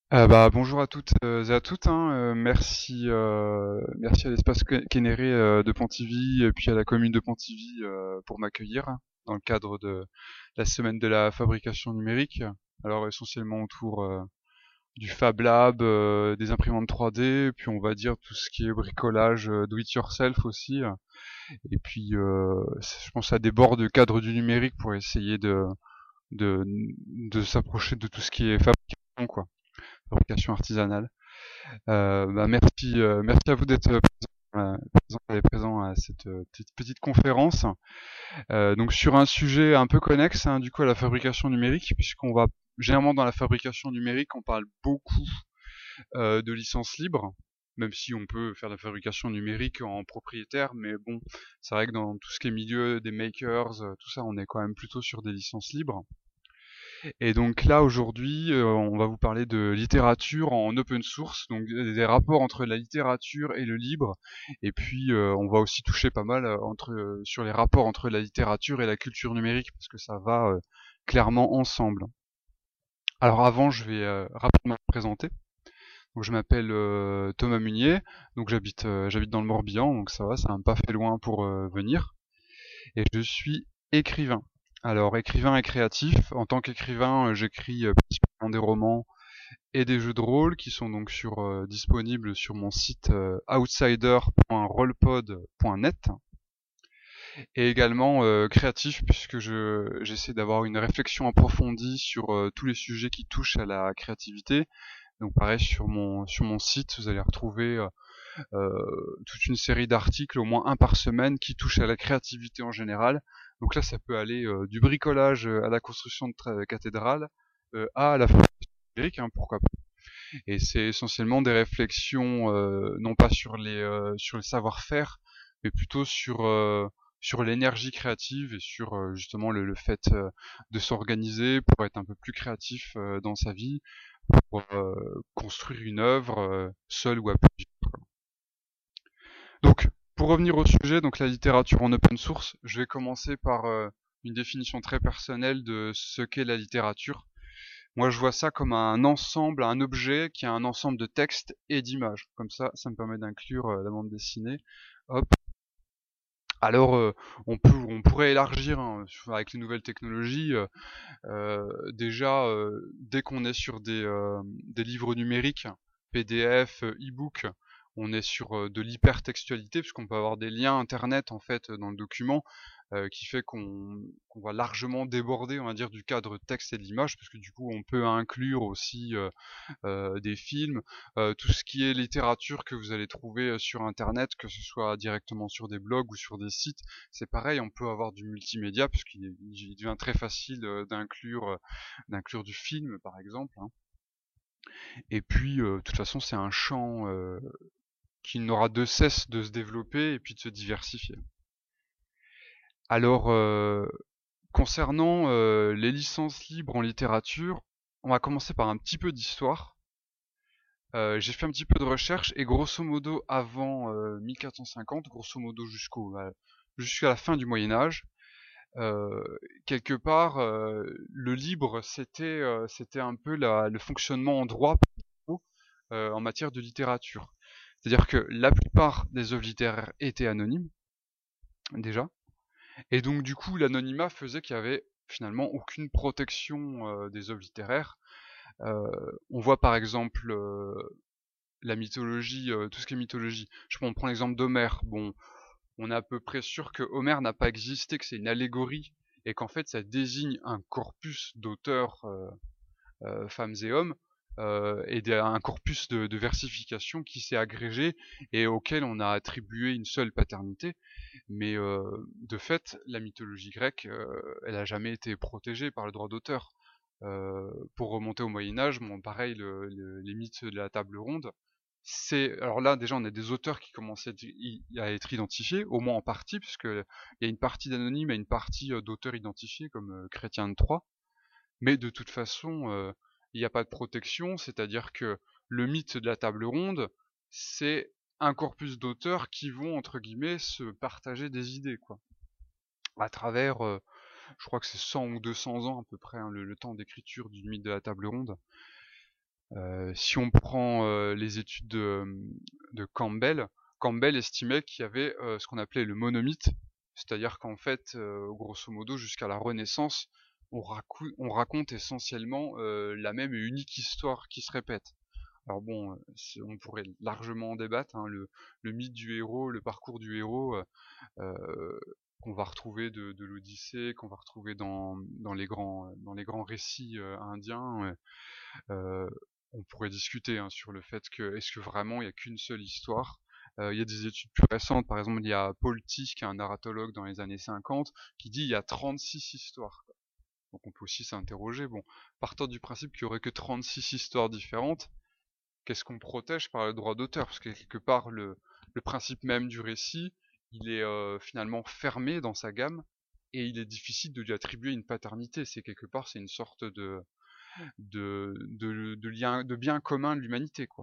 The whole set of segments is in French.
Bonjour à toutes et à toutes, hein. Merci à l'espace Kénéré de Pontivy et puis à la commune de Pontivy pour m'accueillir dans le cadre de la semaine de la fabrication numérique. Alors essentiellement autour du Fab Lab, des imprimantes 3D, puis on va dire tout ce qui est bricolage, do it yourself aussi. Et puis je pense à des bords de cadre du numérique pour essayer de, de s'approcher de tout ce qui est fabrication, quoi, fabrication artisanale. Merci à vous d'être présent à cette petite conférence. Donc sur un sujet un peu connexe, hein, du coup à la fabrication numérique, puisqu'on va généralement dans la fabrication numérique, on parle beaucoup de licences libres, même si on peut faire de la fabrication numérique en propriétaire, mais bon, c'est vrai que dans tout ce qui est milieu des makers, tout ça, on est quand même plutôt sur des licences libres. Et donc là aujourd'hui, on va vous parler de littérature en open source, donc des rapports entre la littérature et le libre. Et puis on va aussi toucher pas mal sur les rapports entre la littérature et la culture numérique, parce que ça va clairement ensemble. Alors avant, je vais rapidement me présenter. Donc je m'appelle Thomas Munier, donc j'habite dans le Morbihan, donc ça va, ça m'a pas fait loin pour venir. Et je suis écrivain. Alors écrivain et créatif. En tant qu'écrivain, j'écris principalement des romans et des jeux de rôle qui sont donc disponibles sur mon site outsider.rollpod.net, et également créatif puisque j'essaie d'avoir une réflexion approfondie sur tous les sujets qui touchent à la créativité. Donc pareil sur mon site, vous allez retrouver toute une série d'articles, au moins un par semaine, qui touchent à la créativité en général. Donc là, ça peut aller du bricolage à la construction de cathédrales, à la fabrication numérique, hein, pourquoi pas. Et c'est essentiellement des réflexions, non pas sur les savoir-faire, mais plutôt sur l'énergie créative et sur justement le fait de s'organiser pour être un peu plus créatif dans sa vie, pour construire une œuvre seule ou à plusieurs. Donc, pour revenir au sujet, donc la littérature en open source, je vais commencer par une définition très personnelle de ce qu'est la littérature. Moi, je vois ça comme un ensemble, un objet qui a un ensemble de textes et d'images. Comme ça me permet d'inclure la bande dessinée. Hop. Alors, on pourrait élargir, hein, avec les nouvelles technologies. Déjà, dès qu'on est sur des livres numériques, PDF, e-book, on est sur de l'hypertextualité, puisqu'on peut avoir des liens internet en fait dans le document, qui fait qu'on va largement déborder, on va dire, du cadre texte et de l'image, parce que du coup on peut inclure aussi des films, tout ce qui est littérature que vous allez trouver sur internet, que ce soit directement sur des blogs ou sur des sites. C'est pareil, on peut avoir du multimédia, puisqu'il devient très facile d'inclure du film par exemple, hein. Et puis de toute façon c'est un champ qui n'aura de cesse de se développer et puis de se diversifier. Alors concernant les licences libres en littérature, on va commencer par un petit peu d'histoire. J'ai fait un petit peu de recherche et grosso modo avant 1450, grosso modo jusqu'à la fin du Moyen Âge, euh, quelque part, le libre c'était un peu le fonctionnement en droit en matière de littérature. C'est-à-dire que la plupart des œuvres littéraires étaient anonymes déjà, et donc du coup l'anonymat faisait qu'il y avait finalement aucune protection des œuvres littéraires. On voit par exemple la mythologie, tout ce qui est mythologie. On prend l'exemple d'Homère. Bon, on est à peu près sûr que Homère n'a pas existé, que c'est une allégorie, et qu'en fait ça désigne un corpus d'auteurs, femmes et hommes, un corpus de versification qui s'est agrégé et auquel on a attribué une seule paternité. Mais de fait, la mythologie grecque, elle a jamais été protégée par le droit d'auteur. Pour remonter au Moyen Âge, bon, pareil, les mythes de la table ronde, alors là déjà on a des auteurs qui commencent à être identifiés, au moins en partie, puisque il y a une partie d'anonymes et une partie d'auteurs identifiés comme Chrétien de Troyes, mais de toute façon il n'y a pas de protection, c'est-à-dire que le mythe de la table ronde, c'est un corpus d'auteurs qui vont entre guillemets se partager des idées, quoi, à travers, je crois que c'est 100 ou 200 ans à peu près, hein, le temps d'écriture du mythe de la table ronde. Si on prend les études de Campbell, Campbell estimait qu'il y avait ce qu'on appelait le monomythe, c'est-à-dire qu'en fait, grosso modo, jusqu'à la Renaissance, on raconte essentiellement la même et unique histoire qui se répète. Alors bon, on pourrait largement en débattre, hein, le mythe du héros, le parcours du héros, qu'on va retrouver de l'Odyssée, qu'on va retrouver dans les grands récits indiens. Euh, on pourrait discuter hein, sur le fait que est-ce que vraiment il n'y a qu'une seule histoire. Il y a des études plus récentes, par exemple il y a Paul Tisch, qui est un narratologue dans les années 50, qui dit il y a 36 histoires. Donc on peut aussi s'interroger, bon, partant du principe qu'il y aurait que 36 histoires différentes, qu'est-ce qu'on protège par le droit d'auteur? Parce que quelque part, le principe même du récit, il est finalement fermé dans sa gamme, et il est difficile de lui attribuer une paternité. C'est quelque part, c'est une sorte de lien, de bien commun de l'humanité, quoi.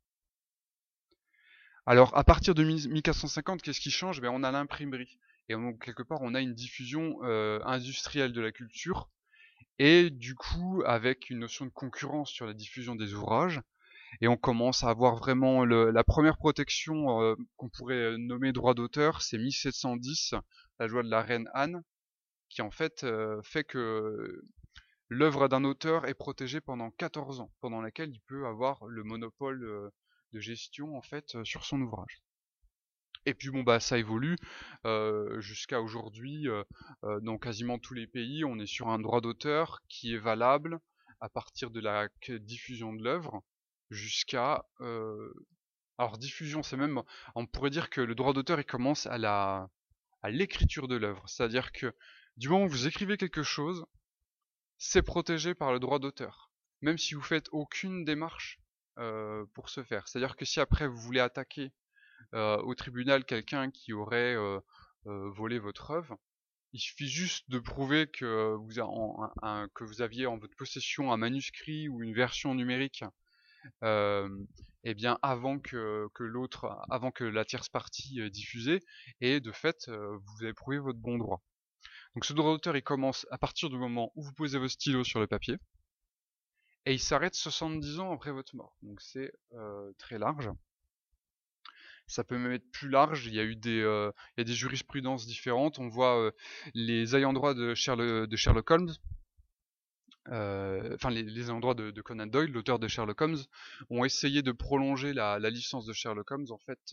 Alors, à partir de 1450, qu'est-ce qui change? Ben, on a l'imprimerie. Et donc, quelque part, on a une diffusion industrielle de la culture, et du coup, avec une notion de concurrence sur la diffusion des ouvrages, et on commence à avoir vraiment la première protection qu'on pourrait nommer droit d'auteur, c'est 1710, la loi de la reine Anne, qui en fait fait que l'œuvre d'un auteur est protégée pendant 14 ans, pendant laquelle il peut avoir le monopole de gestion en fait sur son ouvrage. Et puis bon bah ça évolue jusqu'à aujourd'hui dans quasiment tous les pays, on est sur un droit d'auteur qui est valable à partir de la diffusion de l'œuvre jusqu'à alors diffusion, c'est même on pourrait dire que le droit d'auteur il commence à l'écriture de l'œuvre, c'est-à-dire que du moment où vous écrivez quelque chose, c'est protégé par le droit d'auteur, même si vous faites aucune démarche pour ce faire. C'est-à-dire que si après vous voulez attaquer au tribunal quelqu'un qui aurait volé votre œuvre, il suffit juste de prouver que que vous aviez en votre possession un manuscrit ou une version numérique, euh, eh bien avant que la tierce partie diffusée, et de fait vous avez prouvé votre bon droit. Donc ce droit d'auteur il commence à partir du moment où vous posez vos stylos sur le papier, et il s'arrête 70 ans après votre mort. Donc c'est très large. Ça peut même être plus large. Il y a des jurisprudences différentes. On voit les ayants droit de Sherlock Holmes, enfin les ayants droit de Conan Doyle, l'auteur de Sherlock Holmes, ont essayé de prolonger la licence de Sherlock Holmes en fait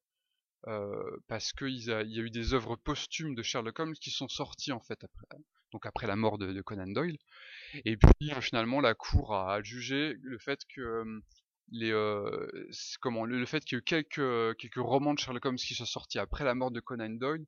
parce qu'il y a eu des œuvres posthumes de Sherlock Holmes qui sont sorties en fait après la mort de Conan Doyle. Et puis finalement la cour a jugé le fait que le fait qu'il y ait eu quelques romans de Sherlock Holmes qui sont sortis après la mort de Conan Doyle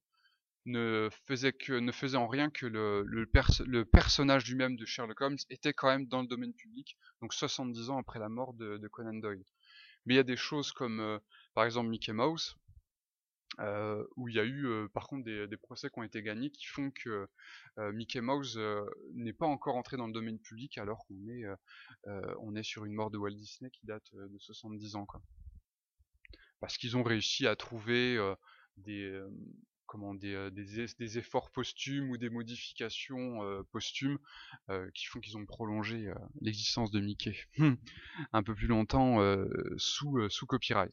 ne faisait en rien que le personnage lui-même de Sherlock Holmes était quand même dans le domaine public, donc 70 ans après la mort de Conan Doyle. Mais il y a des choses comme par exemple Mickey Mouse, où il y a eu par contre des procès qui ont été gagnés qui font que Mickey Mouse n'est pas encore entré dans le domaine public alors on est sur une mort de Walt Disney qui date de 70 ans, quoi. Parce qu'ils ont réussi à trouver des, des efforts posthumes ou des modifications posthumes qui font qu'ils ont prolongé l'existence de Mickey un peu plus longtemps sous copyright.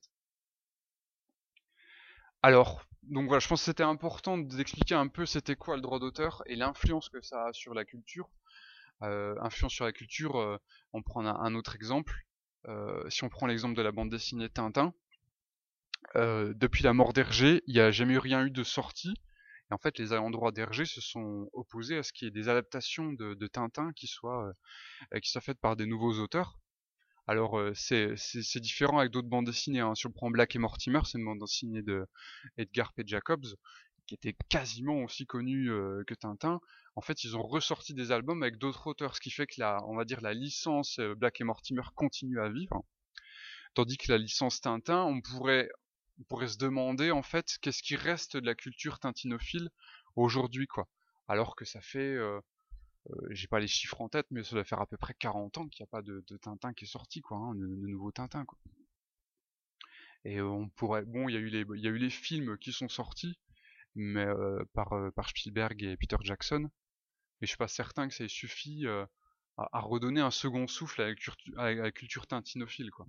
Alors, donc voilà, je pense que c'était important d'expliquer un peu c'était quoi le droit d'auteur et l'influence que ça a sur la culture. Influence sur la culture, on prend un autre exemple. Si on prend l'exemple de la bande dessinée Tintin, depuis la mort d'Hergé, il n'y a jamais rien eu de sortie. Et en fait, les ayants droit d'Hergé se sont opposés à ce qu'il y ait des adaptations de Tintin qui soient faites par des nouveaux auteurs. Alors c'est différent avec d'autres bandes dessinées, hein. Si on prend Black et Mortimer, c'est une bande dessinée de Edgar P. Jacobs, qui était quasiment aussi connu que Tintin. En fait, ils ont ressorti des albums avec d'autres auteurs, ce qui fait que on va dire la licence Black et Mortimer continue à vivre, tandis que la licence Tintin, on pourrait se demander en fait qu'est-ce qui reste de la culture tintinophile aujourd'hui, quoi. Alors que ça fait j'ai pas les chiffres en tête, mais ça doit faire à peu près 40 ans qu'il n'y a pas de Tintin qui est sorti, quoi, hein, de nouveau Tintin, quoi. Et on pourrait, bon, il y a eu les films qui sont sortis, mais par Spielberg et Peter Jackson, mais je suis pas certain que ça ait suffi à redonner un second souffle à la culture tintinophile, quoi.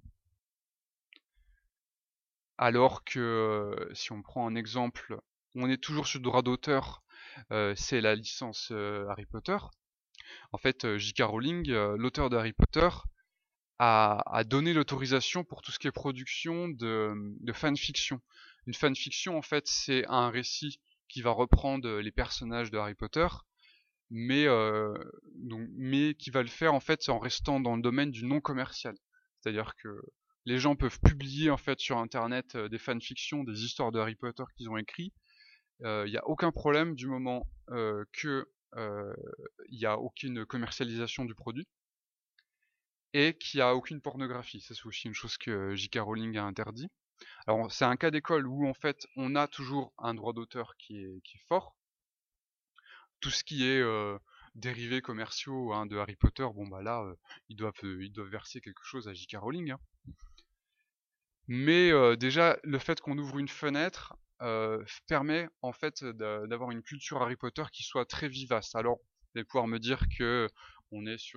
Alors que si on prend un exemple, on est toujours sur le droit d'auteur, c'est la licence Harry Potter. En fait, J.K. Rowling, l'auteur de Harry Potter, a donné l'autorisation pour tout ce qui est production de fanfiction. Une fanfiction, en fait, c'est un récit qui va reprendre les personnages de Harry Potter, mais, mais qui va le faire en fait en restant dans le domaine du non commercial. C'est-à-dire que les gens peuvent publier en fait sur internet des fanfictions, des histoires de Harry Potter qu'ils ont écrit. Il n'y a aucun problème du moment que il n'y a aucune commercialisation du produit et qu'il n'y a aucune pornographie. Ça, c'est aussi une chose que J.K. Rowling a interdit. Alors, c'est un cas d'école où, en fait, on a toujours un droit d'auteur qui est fort. Tout ce qui est dérivés commerciaux, hein, de Harry Potter, bon, bah là, ils doivent verser quelque chose à J.K. Rowling, hein. Mais déjà, le fait qu'on ouvre une fenêtre permet, en fait, d'avoir une culture Harry Potter qui soit très vivace. Alors, vous allez pouvoir me dire que on est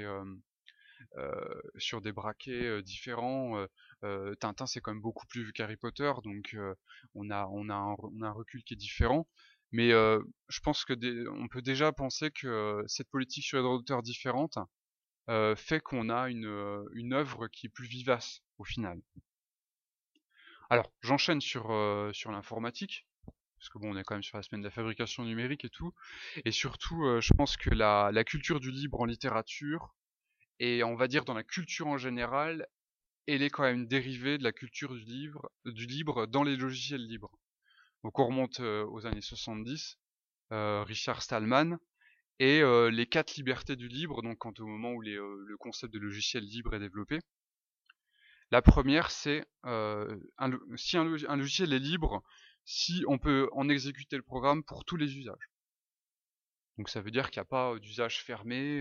sur des braquets différents. Tintin, c'est quand même beaucoup plus vu qu'Harry Potter, donc on a un recul qui est différent. Mais je pense que on peut déjà penser que cette politique sur les droits d'auteur différente fait qu'on a une œuvre qui est plus vivace au final. Alors, j'enchaîne sur l'informatique, parce que bon, on est quand même sur la semaine de la fabrication numérique et tout. Et surtout, je pense que la culture du libre en littérature, et on va dire dans la culture en général, elle est quand même dérivée de la culture du libre dans les logiciels libres. Donc on remonte aux années 70, Richard Stallman, et les 4 libertés du libre, donc quant au moment où le concept de logiciel libre est développé. La première, c'est si un logiciel est libre, si on peut en exécuter le programme pour tous les usages. Donc ça veut dire qu'il n'y a pas d'usage fermé.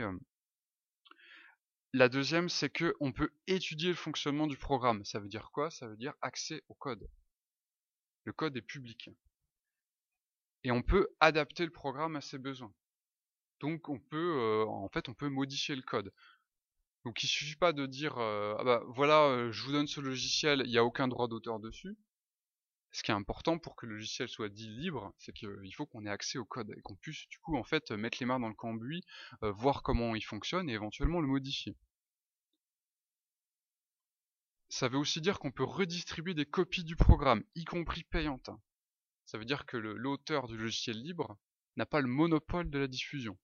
La deuxième, c'est que on peut étudier le fonctionnement du programme. Ça veut dire quoi? Ça veut dire accès au code. Le code est public. Et on peut adapter le programme à ses besoins. Donc on peut, en fait, on peut modifier le code. Donc il suffit pas de dire, ah bah voilà, je vous donne ce logiciel, il n'y a aucun droit d'auteur dessus. Ce qui est important pour que le logiciel soit dit libre, c'est qu'il faut qu'on ait accès au code et qu'on puisse du coup en fait mettre les mains dans le cambouis, voir comment il fonctionne et éventuellement le modifier. Ça veut aussi dire qu'on peut redistribuer des copies du programme, y compris payantes. Ça veut dire que l'auteur du logiciel libre n'a pas le monopole de la diffusion.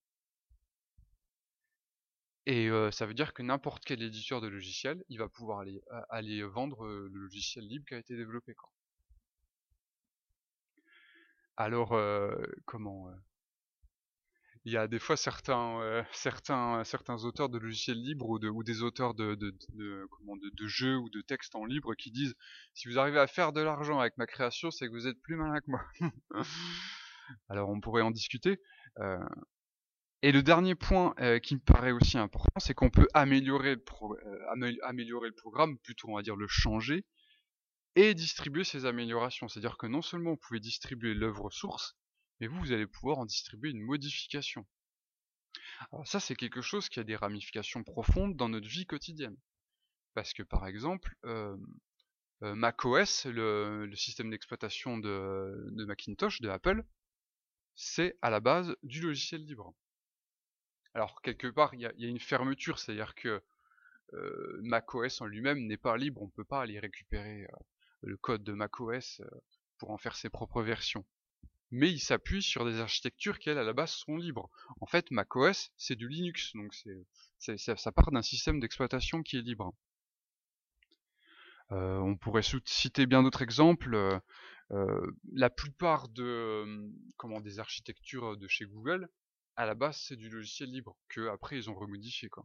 Et ça veut dire que n'importe quel éditeur de logiciel, il va pouvoir aller vendre le logiciel libre qui a été développé, quoi. Alors, comment il y a des fois certains auteurs de logiciels libres ou des auteurs de jeux ou de textes en libre qui disent si vous arrivez à faire de l'argent avec ma création, c'est que vous êtes plus malin que moi. Alors on pourrait en discuter. Et le dernier point qui me paraît aussi important, c'est qu'on peut améliorer améliorer le programme, plutôt on va dire le changer, et distribuer ces améliorations. C'est-à-dire que non seulement vous pouvez distribuer l'œuvre source, mais vous allez pouvoir en distribuer une modification. Alors ça, c'est quelque chose qui a des ramifications profondes dans notre vie quotidienne. Parce que par exemple, macOS, le système d'exploitation de Macintosh, de Apple, c'est à la base du logiciel libre. Alors quelque part, il y a une fermeture, c'est-à-dire que macOS en lui-même n'est pas libre, on ne peut pas aller récupérer le code de macOS pour en faire ses propres versions. Mais il s'appuie sur des architectures qui, elles, à la base, sont libres. En fait, macOS, c'est du Linux, donc ça part d'un système d'exploitation qui est libre. On pourrait citer bien d'autres exemples. La plupart des architectures de chez Google, à la base, c'est du logiciel libre, que après ils ont remodifié, quoi.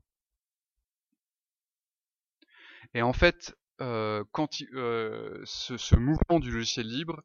Et en fait, quand ce mouvement du logiciel libre,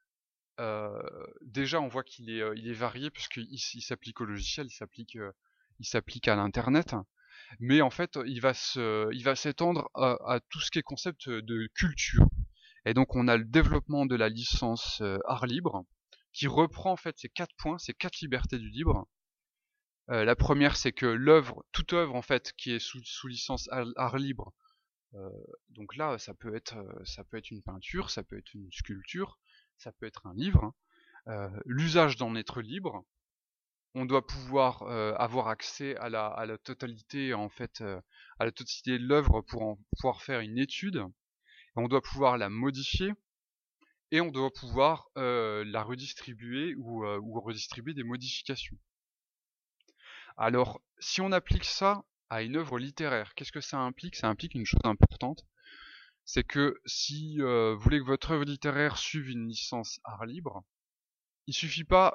déjà on voit il est varié puisqu'il s'applique au logiciel, il s'applique à l'internet, mais en fait il va s'étendre à tout ce qui est concept de culture. Et donc on a le développement de la licence art libre qui reprend en fait ces 4 points, ces 4 libertés du libre, La première, c'est que toute œuvre en fait qui est sous licence art libre, donc là, ça peut être une peinture, ça peut être une sculpture, ça peut être un livre, hein. L'usage d'en être libre. On doit pouvoir avoir accès à la totalité en fait, à la totalité de l'œuvre pour pouvoir faire une étude. On doit pouvoir la modifier et on doit pouvoir la redistribuer ou redistribuer des modifications. Alors, si on applique ça à une œuvre littéraire, qu'est-ce que ça implique? Ça implique une chose importante, c'est que si vous voulez que votre œuvre littéraire suive une licence art libre, il suffit pas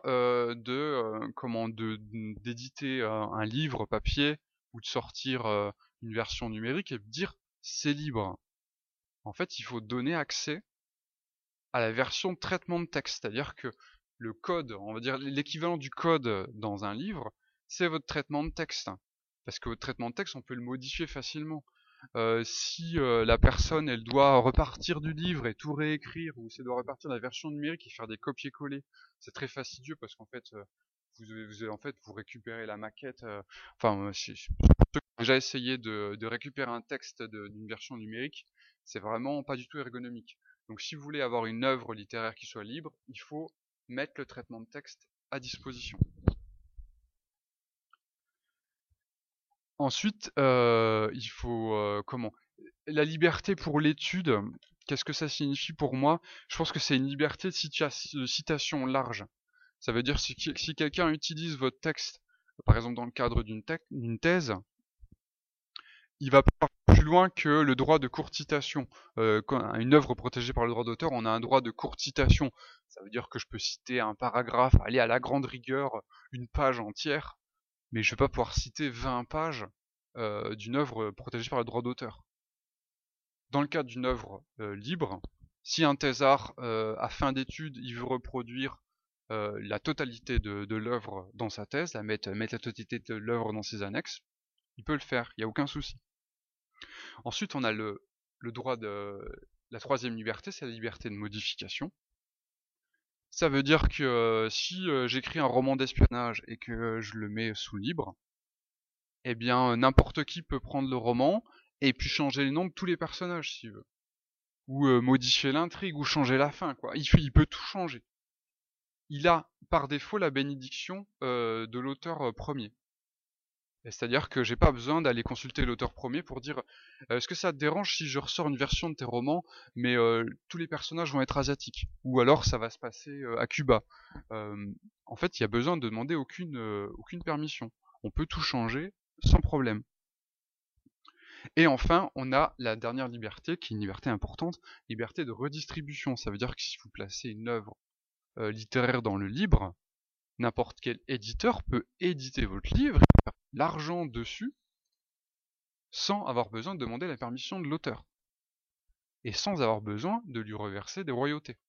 d'éditer un livre papier ou de sortir une version numérique et de dire c'est libre. En fait, il faut donner accès à la version de traitement de texte, c'est-à-dire que le code, on va dire l'équivalent du code dans un livre, c'est votre traitement de texte. Parce que votre traitement de texte, on peut le modifier facilement. Si la personne, elle doit repartir du livre et tout réécrire, ou si elle doit repartir de la version numérique et faire des copier-coller, c'est très fastidieux parce qu'en fait, vous récupérez la maquette. Ceux qui ont déjà essayé de récupérer un texte d'une version numérique, c'est vraiment pas du tout ergonomique. Donc si vous voulez avoir une œuvre littéraire qui soit libre, il faut mettre le traitement de texte à disposition. Ensuite, il faut la liberté pour l'étude. Qu'est-ce que ça signifie pour moi? Je pense que c'est une liberté de citation large. Ça veut dire si quelqu'un utilise votre texte, par exemple dans le cadre d'une thèse, il va pas plus loin que le droit de courte citation. Quand une œuvre protégée par le droit d'auteur, on a un droit de courte citation. Ça veut dire que je peux citer un paragraphe, aller à la grande rigueur, une page entière, mais je vais pas pouvoir citer 20 pages d'une œuvre protégée par le droit d'auteur. Dans le cadre d'une œuvre libre, si un thésard, à fin d'étude, il veut reproduire la totalité de l'œuvre dans sa thèse, mettre la totalité de l'œuvre dans ses annexes, il peut le faire, il n'y a aucun souci. Ensuite, on a le droit de... La troisième liberté, c'est la liberté de modification. Ça veut dire que si j'écris un roman d'espionnage et que je le mets sous libre, eh bien n'importe qui peut prendre le roman et puis changer les noms de tous les personnages s'il veut. Ou modifier l'intrigue, ou changer la fin, quoi. Il peut tout changer. Il a par défaut la bénédiction de l'auteur premier. C'est-à-dire que j'ai pas besoin d'aller consulter l'auteur premier pour dire est-ce que ça te dérange si je ressors une version de tes romans mais tous les personnages vont être asiatiques, ou alors ça va se passer à Cuba. En fait, il y a besoin de demander aucune permission. On peut tout changer sans problème. Et enfin, on a la dernière liberté, qui est une liberté importante, liberté de redistribution. Ça veut dire que si vous placez une œuvre littéraire dans le libre, n'importe quel éditeur peut éditer votre livre et faire l'argent dessus sans avoir besoin de demander la permission de l'auteur et sans avoir besoin de lui reverser des royautés.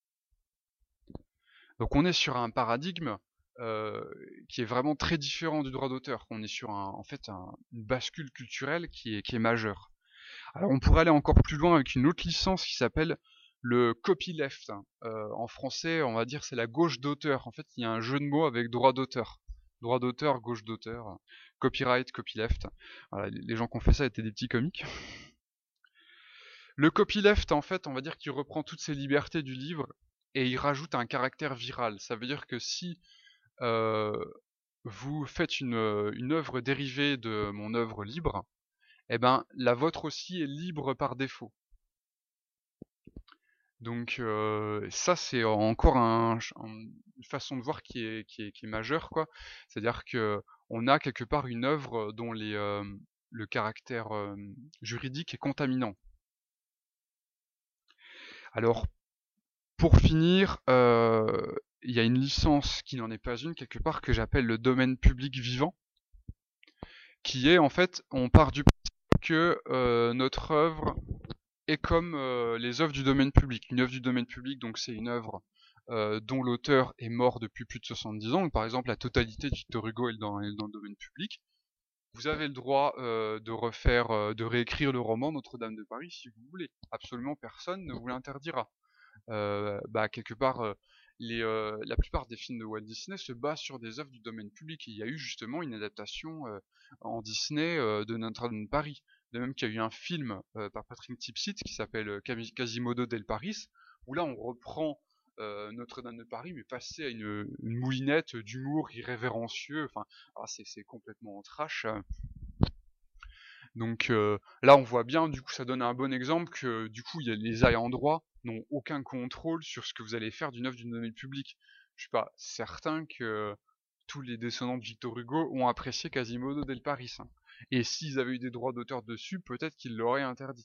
Donc on est sur un paradigme qui est vraiment très différent du droit d'auteur. On est sur une bascule culturelle qui est majeure. Alors on pourrait aller encore plus loin avec une autre licence qui s'appelle le copyleft. En français, on va dire c'est la gauche d'auteur. En fait, il y a un jeu de mots avec droit d'auteur. Droit d'auteur, gauche d'auteur, copyright, copyleft. Voilà, les gens qui ont fait ça étaient des petits comiques. Le copyleft, en fait, on va dire qu'il reprend toutes ces libertés du livre et il rajoute un caractère viral. Ça veut dire que si vous faites une œuvre dérivée de mon œuvre libre, eh ben la vôtre aussi est libre par défaut. Donc ça c'est encore une façon de voir qui est majeure, quoi. C'est-à-dire que on a quelque part une œuvre dont le caractère juridique est contaminant. Alors pour finir, il y a une licence qui n'en est pas une quelque part que j'appelle le domaine public vivant, qui est en fait, on part du principe que notre œuvre est comme les œuvres du domaine public. Une œuvre du domaine public, donc c'est une œuvre dont l'auteur est mort depuis plus de 70 ans. Donc, par exemple, la totalité de Victor Hugo est dans le domaine public. Vous avez le droit de réécrire le roman Notre-Dame de Paris si vous voulez. Absolument personne ne vous l'interdira. Quelque part, la plupart des films de Walt Disney se basent sur des œuvres du domaine public. Il y a eu justement une adaptation en Disney de Notre-Dame de Paris. De même qu'il y a eu un film par Patrick Timsit qui s'appelle Quasimodo del Paris, où là on reprend Notre-Dame de Paris, mais passé à une moulinette d'humour irrévérencieux. Enfin, c'est complètement trash. Donc là, on voit bien, du coup, ça donne un bon exemple que du coup, il y a les ayants droit n'ont aucun contrôle sur ce que vous allez faire d'une œuvre d'une donnée publique. Je suis pas certain que tous les descendants de Victor Hugo ont apprécié Quasimodo del Paris, hein. Et s'ils avaient eu des droits d'auteur dessus, peut-être qu'ils l'auraient interdit.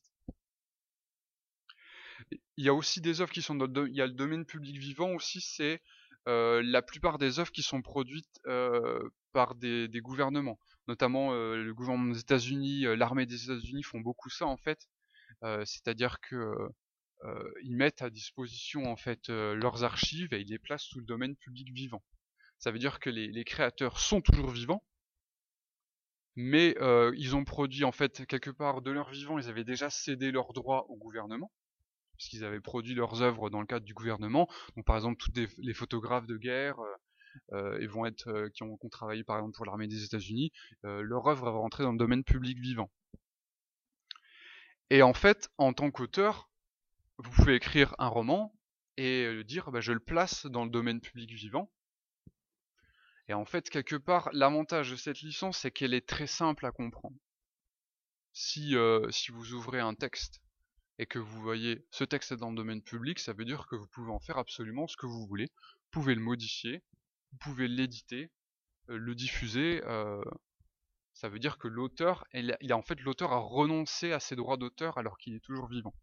Il y a aussi des œuvres qui sont dans il y a le domaine public vivant aussi, c'est la plupart des œuvres qui sont produites par des gouvernements, notamment le gouvernement des États-Unis, l'armée des États-Unis font beaucoup ça en fait, c'est-à-dire que ils mettent à disposition en fait leurs archives et ils les placent sous le domaine public vivant. Ça veut dire que les créateurs sont toujours vivants, mais ils ont produit en fait quelque part de leur vivant, ils avaient déjà cédé leurs droits au gouvernement puisqu'ils avaient produit leurs œuvres dans le cadre du gouvernement. Donc par exemple, tous les photographes de guerre ils vont être qui ont travaillé par exemple pour l'armée des États-Unis, leur œuvre va rentrer dans le domaine public vivant. Et en fait, en tant qu'auteur, vous pouvez écrire un roman et dire bah, je le place dans le domaine public vivant. Et en fait, quelque part, l'avantage de cette licence, c'est qu'elle est très simple à comprendre. Si vous ouvrez un texte et que vous voyez ce texte est dans le domaine public, ça veut dire que vous pouvez en faire absolument ce que vous voulez. Vous pouvez le modifier, vous pouvez l'éditer, le diffuser. Ça veut dire que l'auteur, en fait l'auteur a renoncé à ses droits d'auteur alors qu'il est toujours vivant.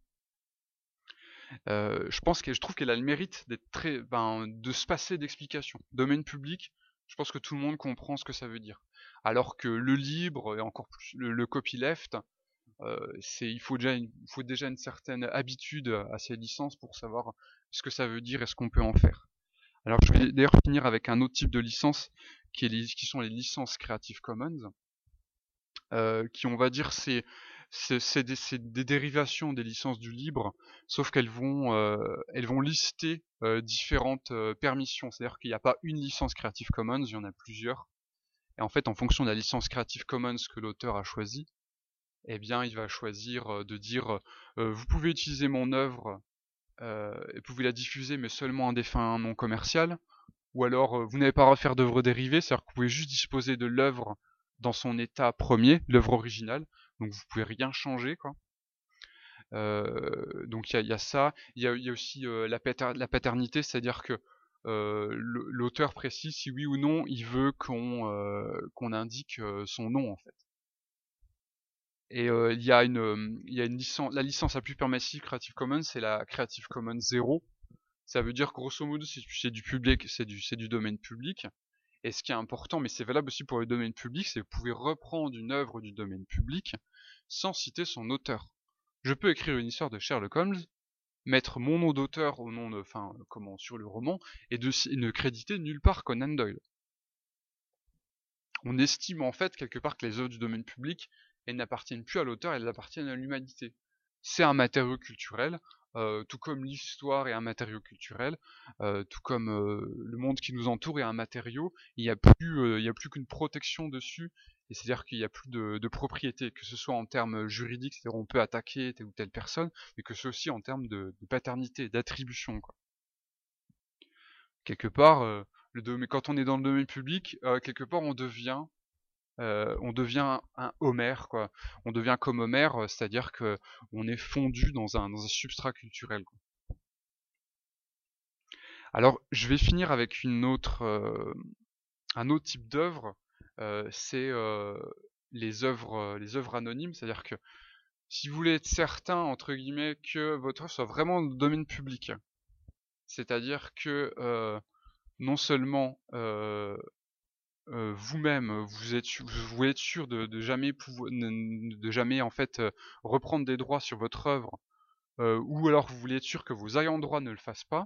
Je trouve qu'elle a le mérite d'être de se passer d'explications. Domaine public, je pense que tout le monde comprend ce que ça veut dire. Alors que le libre et encore plus le copyleft, il faut déjà une certaine habitude à ces licences pour savoir ce que ça veut dire et ce qu'on peut en faire. Alors je vais d'ailleurs finir avec un autre type de licence qui sont les licences Creative Commons, qui on va dire c'est des dérivations des licences du libre, sauf elles vont lister différentes permissions. C'est-à-dire qu'il n'y a pas une licence Creative Commons, il y en a plusieurs. Et en fait, en fonction de la licence Creative Commons que l'auteur a choisie, eh bien, il va choisir de dire vous pouvez utiliser mon œuvre et vous pouvez la diffuser, mais seulement à des fins non commerciales. Ou alors, vous n'avez pas à refaire d'œuvre dérivée, c'est-à-dire que vous pouvez juste disposer de l'œuvre dans son état premier, l'œuvre originale. Donc, vous pouvez rien changer, quoi. Donc, il y a ça. Il y a aussi la paternité, c'est-à-dire que l'auteur précise si oui ou non il veut qu'on indique son nom, en fait. Et il y a une licence, la licence la plus permissive Creative Commons, c'est la Creative Commons 0. Ça veut dire grosso modo c'est du public, c'est du domaine public. Et ce qui est important, mais c'est valable aussi pour le domaine public, c'est que vous pouvez reprendre une œuvre du domaine public sans citer son auteur. Je peux écrire une histoire de Sherlock Holmes, mettre mon nom d'auteur au nom de, sur le roman, et ne créditer nulle part Conan Doyle. On estime en fait quelque part que les œuvres du domaine public, elles n'appartiennent plus à l'auteur, elles appartiennent à l'humanité. C'est un matériau culturel, tout comme l'histoire est un matériau culturel, tout comme le monde qui nous entoure est un matériau, il n'y a plus qu'une protection dessus, et c'est-à-dire qu'il n'y a plus de propriété, que ce soit en termes juridiques, c'est-à-dire on peut attaquer telle ou telle personne, mais que ce soit aussi en termes de paternité, d'attribution, quoi. Quelque part, quand on est dans le domaine public, quelque part on devient un Homère, quoi. On devient comme Homère, c'est-à-dire que on est fondu dans un substrat culturel, quoi. Alors, je vais finir avec un autre type d'œuvre, c'est les œuvres anonymes, c'est-à-dire que si vous voulez être certain, entre guillemets, que votre œuvre soit vraiment dans le domaine public, c'est-à-dire que non seulement vous-même, vous voulez être sûr de jamais en fait reprendre des droits sur votre œuvre, ou alors vous voulez être sûr que vos ayants droit ne le fassent pas,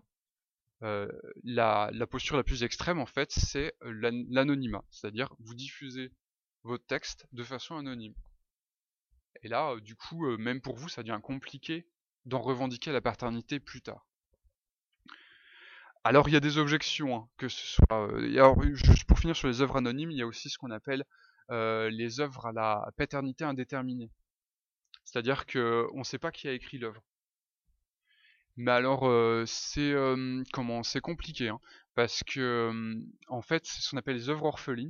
la posture la plus extrême en fait, c'est l'anonymat, c'est-à-dire vous diffusez votre texte de façon anonyme. Et là, du coup, même pour vous, ça devient compliqué d'en revendiquer la paternité plus tard. Alors il y a des objections, hein, que ce soit. Alors, juste pour finir sur les œuvres anonymes, il y a aussi ce qu'on appelle les œuvres à la paternité indéterminée. C'est-à-dire que on ne sait pas qui a écrit l'œuvre. Mais alors c'est compliqué, hein, parce que en fait c'est ce qu'on appelle les œuvres orphelines.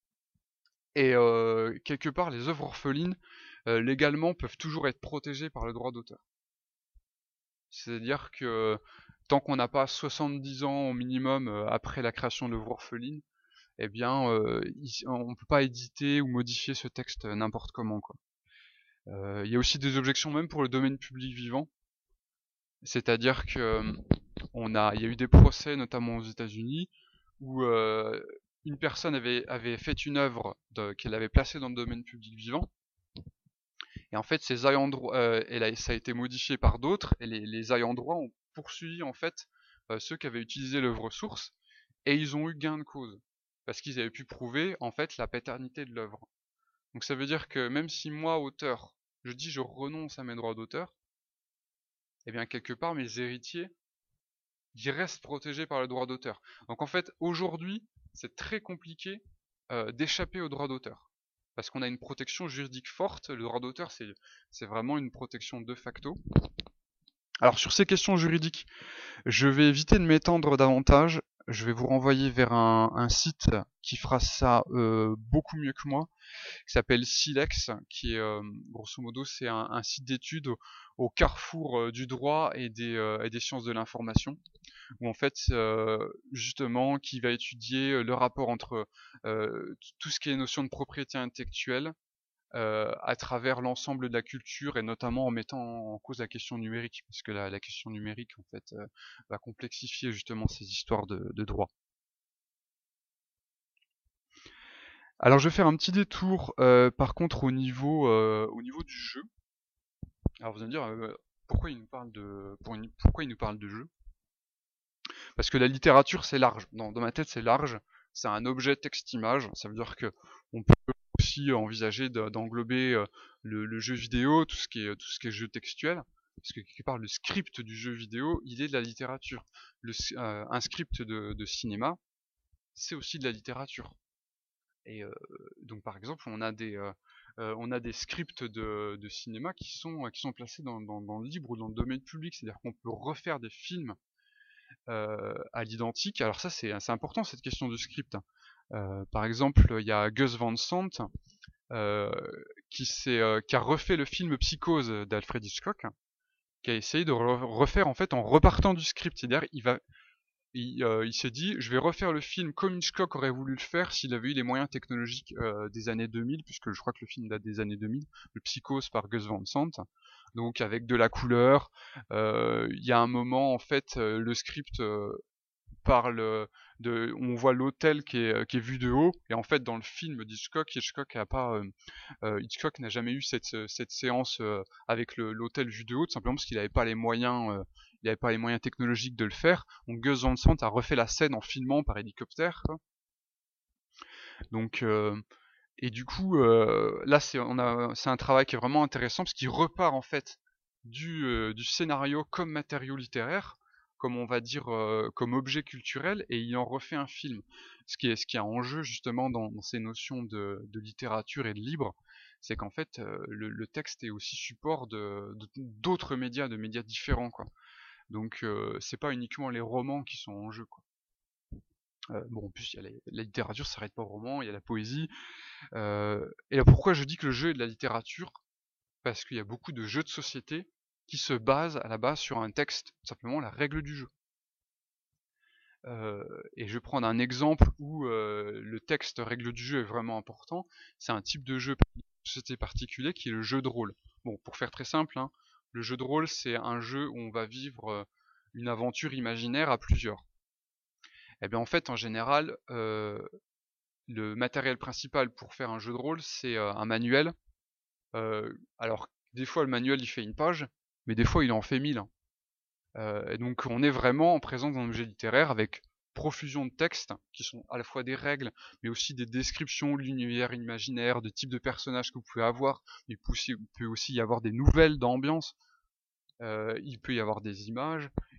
Et quelque part les œuvres orphelines légalement peuvent toujours être protégées par le droit d'auteur. C'est-à-dire que tant qu'on n'a pas 70 ans au minimum après la création de l'œuvre orpheline, eh bien, on peut pas éditer ou modifier ce texte n'importe comment, quoi. Il y a aussi des objections même pour le domaine public vivant, c'est-à-dire que il y a eu des procès, notamment aux États-Unis, où une personne avait fait une œuvre qu'elle avait placée dans le domaine public vivant, et en fait, ces ayants droit, ça a été modifié par d'autres, et les ayants droit ont poursuivi en fait ceux qui avaient utilisé l'œuvre source, et ils ont eu gain de cause, parce qu'ils avaient pu prouver en fait la paternité de l'œuvre. Donc ça veut dire que même si moi, auteur, je dis je renonce à mes droits d'auteur, eh bien quelque part mes héritiers, ils restent protégés par le droit d'auteur. Donc en fait, aujourd'hui, c'est très compliqué d'échapper au droit d'auteur. Parce qu'on a une protection juridique forte, le droit d'auteur c'est vraiment une protection de facto. Alors sur ces questions juridiques, je vais éviter de m'étendre davantage, je vais vous renvoyer vers un site qui fera ça beaucoup mieux que moi, qui s'appelle Silex, qui est grosso modo c'est un site d'études au carrefour du droit et des sciences de l'information, où en fait justement qui va étudier le rapport entre tout ce qui est notion de propriété intellectuelle à travers l'ensemble de la culture, et notamment en mettant en cause la question numérique, parce que la question numérique en fait va complexifier justement ces histoires de droit. Alors je vais faire un petit détour par contre au niveau du jeu. Alors vous allez me dire pourquoi il nous parle pourquoi il nous parle de jeu? Parce que la littérature c'est large. Dans ma tête c'est large. C'est un objet texte-image. Ça veut dire que on peut aussi envisager d'englober le jeu vidéo, tout ce qui est jeu textuel. Parce que quelque part le script du jeu vidéo, il est de la littérature. Un script de cinéma, c'est aussi de la littérature. Et donc par exemple, on a des scripts de cinéma qui sont placés dans le libre ou dans le domaine public, c'est-à-dire qu'on peut refaire des films à l'identique. Alors ça, c'est important cette question du script, hein. Par exemple, il y a Gus Van Sant qui a refait le film Psychose d'Alfred Hitchcock, qui a essayé de refaire en fait en repartant du script. C'est-à-dire, il s'est dit, je vais refaire le film comme Hitchcock aurait voulu le faire s'il avait eu les moyens technologiques des années 2000, puisque je crois que le film date des années 2000, le Psychose par Gus Van Sant. Donc avec de la couleur, il y a un moment en fait, le script parle on voit l'hôtel qui est vu de haut, et en fait dans le film d'Hitchcock, Hitchcock n'a jamais eu cette séance avec l'hôtel vu de haut, tout simplement parce qu'il n'avait pas les moyens technologiques de le faire. Donc Gus Van Sant a refait la scène en filmant par hélicoptère, quoi. Donc et du coup là c'est un travail qui est vraiment intéressant, parce qu'il repart en fait du scénario comme matériau littéraire, comme on va dire comme objet culturel, et il en refait un film. Ce qui est en jeu justement dans ces notions de littérature et de libre, c'est qu'en fait le texte est aussi support d'autres médias, de médias différents, quoi. Donc c'est pas uniquement les romans qui sont en jeu, quoi. Bon, en plus, il y a la littérature, ça s'arrête pas au roman, il y a la poésie. Et pourquoi je dis que le jeu est de la littérature? Parce qu'il y a beaucoup de jeux de société qui se basent à la base sur un texte, tout simplement la règle du jeu. Et je vais prendre un exemple où le texte règle du jeu est vraiment important. C'est un type de jeu de société particulier qui est le jeu de rôle. Bon, pour faire très simple, hein, le jeu de rôle, c'est un jeu où on va vivre une aventure imaginaire à plusieurs. Et bien en fait, en général, le matériel principal pour faire un jeu de rôle, c'est un manuel. Alors, des fois, le manuel, il fait une page, mais des fois, il en fait 1000, hein. Et donc, on est vraiment en présence d'un objet littéraire avec profusion de textes, qui sont à la fois des règles, mais aussi des descriptions de l'univers imaginaire, de types de personnages que vous pouvez avoir. Il peut aussi y avoir des nouvelles d'ambiance. Il peut y avoir des images,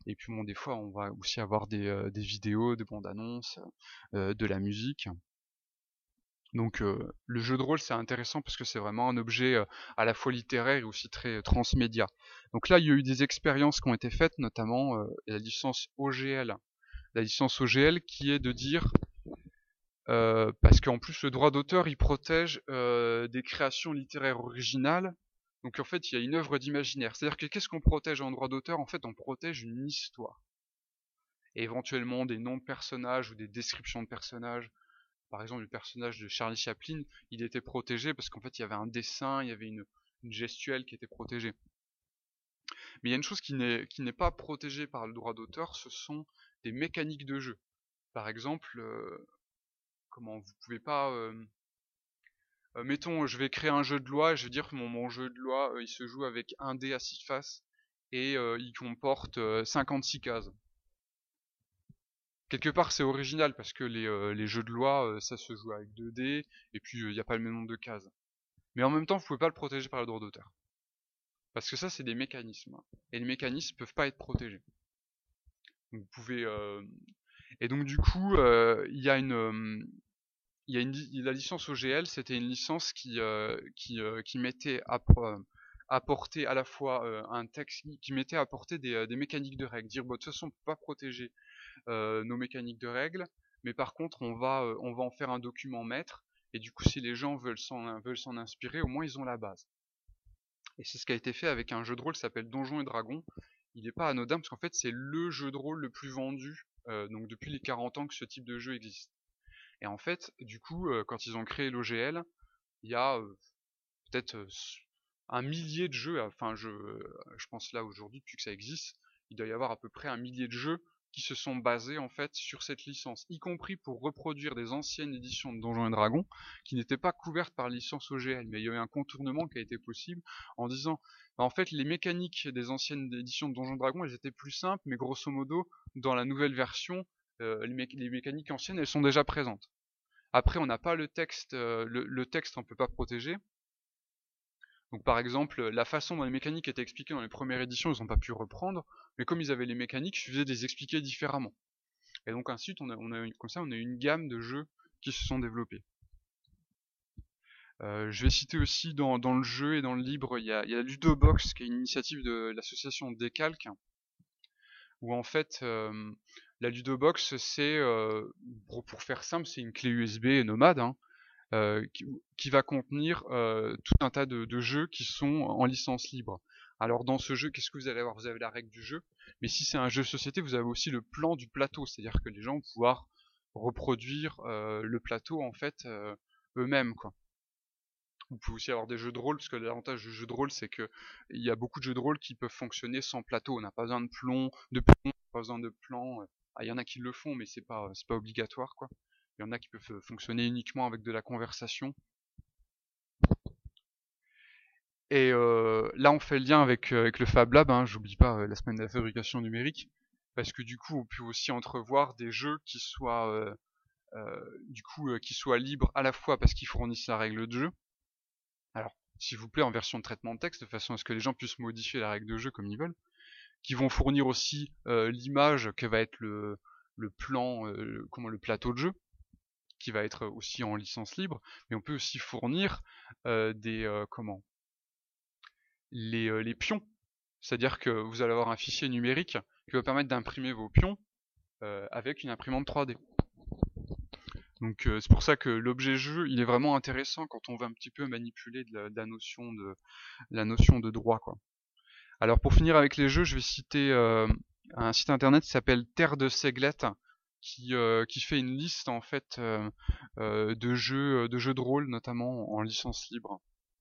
Et puis bon, des fois, on va aussi avoir des vidéos, des bandes annonces, de la musique. Donc le jeu de rôle c'est intéressant parce que c'est vraiment un objet à la fois littéraire et aussi très transmédia. Donc là il y a eu des expériences qui ont été faites, notamment la licence OGL. La licence OGL qui est de dire, parce qu'en plus le droit d'auteur il protège des créations littéraires originales. Donc en fait il y a une œuvre d'imaginaire. C'est-à-dire que qu'est-ce qu'on protège en droit d'auteur? En fait on protège une histoire. Et éventuellement des noms de personnages ou des descriptions de personnages. Par exemple, le personnage de Charlie Chaplin, il était protégé parce qu'en fait, il y avait un dessin, il y avait une gestuelle qui était protégée. Mais il y a une chose qui n'est pas protégée par le droit d'auteur, ce sont des mécaniques de jeu. Par exemple, comment vous pouvez pas, mettons, je vais créer un jeu de loi et je vais dire que mon jeu de loi, il se joue avec un dé à 6 faces et il comporte 56 cases. Quelque part, c'est original parce que les jeux de loi, ça se joue avec 2 dés et puis il n'y a pas le même nombre de cases. Mais en même temps, vous pouvez pas le protéger par le droit d'auteur. Parce que ça, c'est des mécanismes. Et les mécanismes peuvent pas être protégés. Donc, vous pouvez... Et donc du coup, il y a la licence OGL, c'était une licence qui mettait à porter à la fois un texte, qui mettait à porter des mécaniques de règles. Dire, bon, de toute façon, on peut pas protéger nos mécaniques de règles, mais par contre, on va en faire un document maître. Et du coup, si les gens veulent s'en inspirer, au moins ils ont la base. Et c'est ce qui a été fait avec un jeu de rôle qui s'appelle Donjons et Dragons. Il n'est pas anodin parce qu'en fait c'est le jeu de rôle le plus vendu donc depuis les 40 ans que ce type de jeu existe. Et en fait, du coup, quand ils ont créé l'OGL, il y a peut-être un millier de jeux, enfin je pense là aujourd'hui depuis que ça existe, il doit y avoir à peu près un millier de jeux qui se sont basés en fait sur cette licence, y compris pour reproduire des anciennes éditions de Donjons et Dragons qui n'étaient pas couvertes par licence OGL, mais il y a eu un contournement qui a été possible en disant bah, en fait les mécaniques des anciennes éditions de Donjons et Dragons elles étaient plus simples, mais grosso modo dans la nouvelle version les mécaniques anciennes elles sont déjà présentes. Après on n'a pas le texte, le texte on peut pas protéger. Donc par exemple, la façon dont les mécaniques étaient expliquées dans les premières éditions, ils n'ont pas pu reprendre, mais comme ils avaient les mécaniques, il suffisait de les expliquer différemment. Et donc ensuite, comme ça, on a une gamme de jeux qui se sont développés. Je vais citer aussi dans le jeu et dans le livre, il y a la Ludobox, qui est une initiative de l'association Décalque, où en fait, la Ludobox, c'est, pour faire simple, c'est une clé USB nomade, hein, qui va contenir tout un tas de jeux qui sont en licence libre. Alors dans ce jeu, qu'est-ce que vous allez avoir? Vous avez la règle du jeu, mais si c'est un jeu de société, vous avez aussi le plan du plateau, c'est-à-dire que les gens vont pouvoir reproduire le plateau en fait eux-mêmes, quoi. Vous pouvez aussi avoir des jeux de rôle, parce que l'avantage du jeu de rôle, c'est que il y a beaucoup de jeux de rôle qui peuvent fonctionner sans plateau. On n'a pas besoin de plomb, pas besoin de plan. Il y en a qui le font, mais c'est pas obligatoire, quoi. Il y en a qui peuvent fonctionner uniquement avec de la conversation. Et là, on fait le lien avec le Fab Lab, hein, j'oublie pas la semaine de la fabrication numérique, parce que du coup, on peut aussi entrevoir des jeux qui soient, qui soient libres à la fois parce qu'ils fournissent la règle de jeu. Alors, s'il vous plaît, en version de traitement de texte, de façon à ce que les gens puissent modifier la règle de jeu comme ils veulent, qui vont fournir aussi l'image que va être le plan, le plateau de jeu, qui va être aussi en licence libre, mais on peut aussi fournir les pions. C'est-à-dire que vous allez avoir un fichier numérique qui va permettre d'imprimer vos pions avec une imprimante 3D. Donc c'est pour ça que l'objet jeu, il est vraiment intéressant quand on veut un petit peu manipuler la notion de droit, quoi. Alors pour finir avec les jeux, je vais citer un site internet qui s'appelle Terre de Seglette, qui fait une liste en fait de jeux de rôle, notamment en licence libre.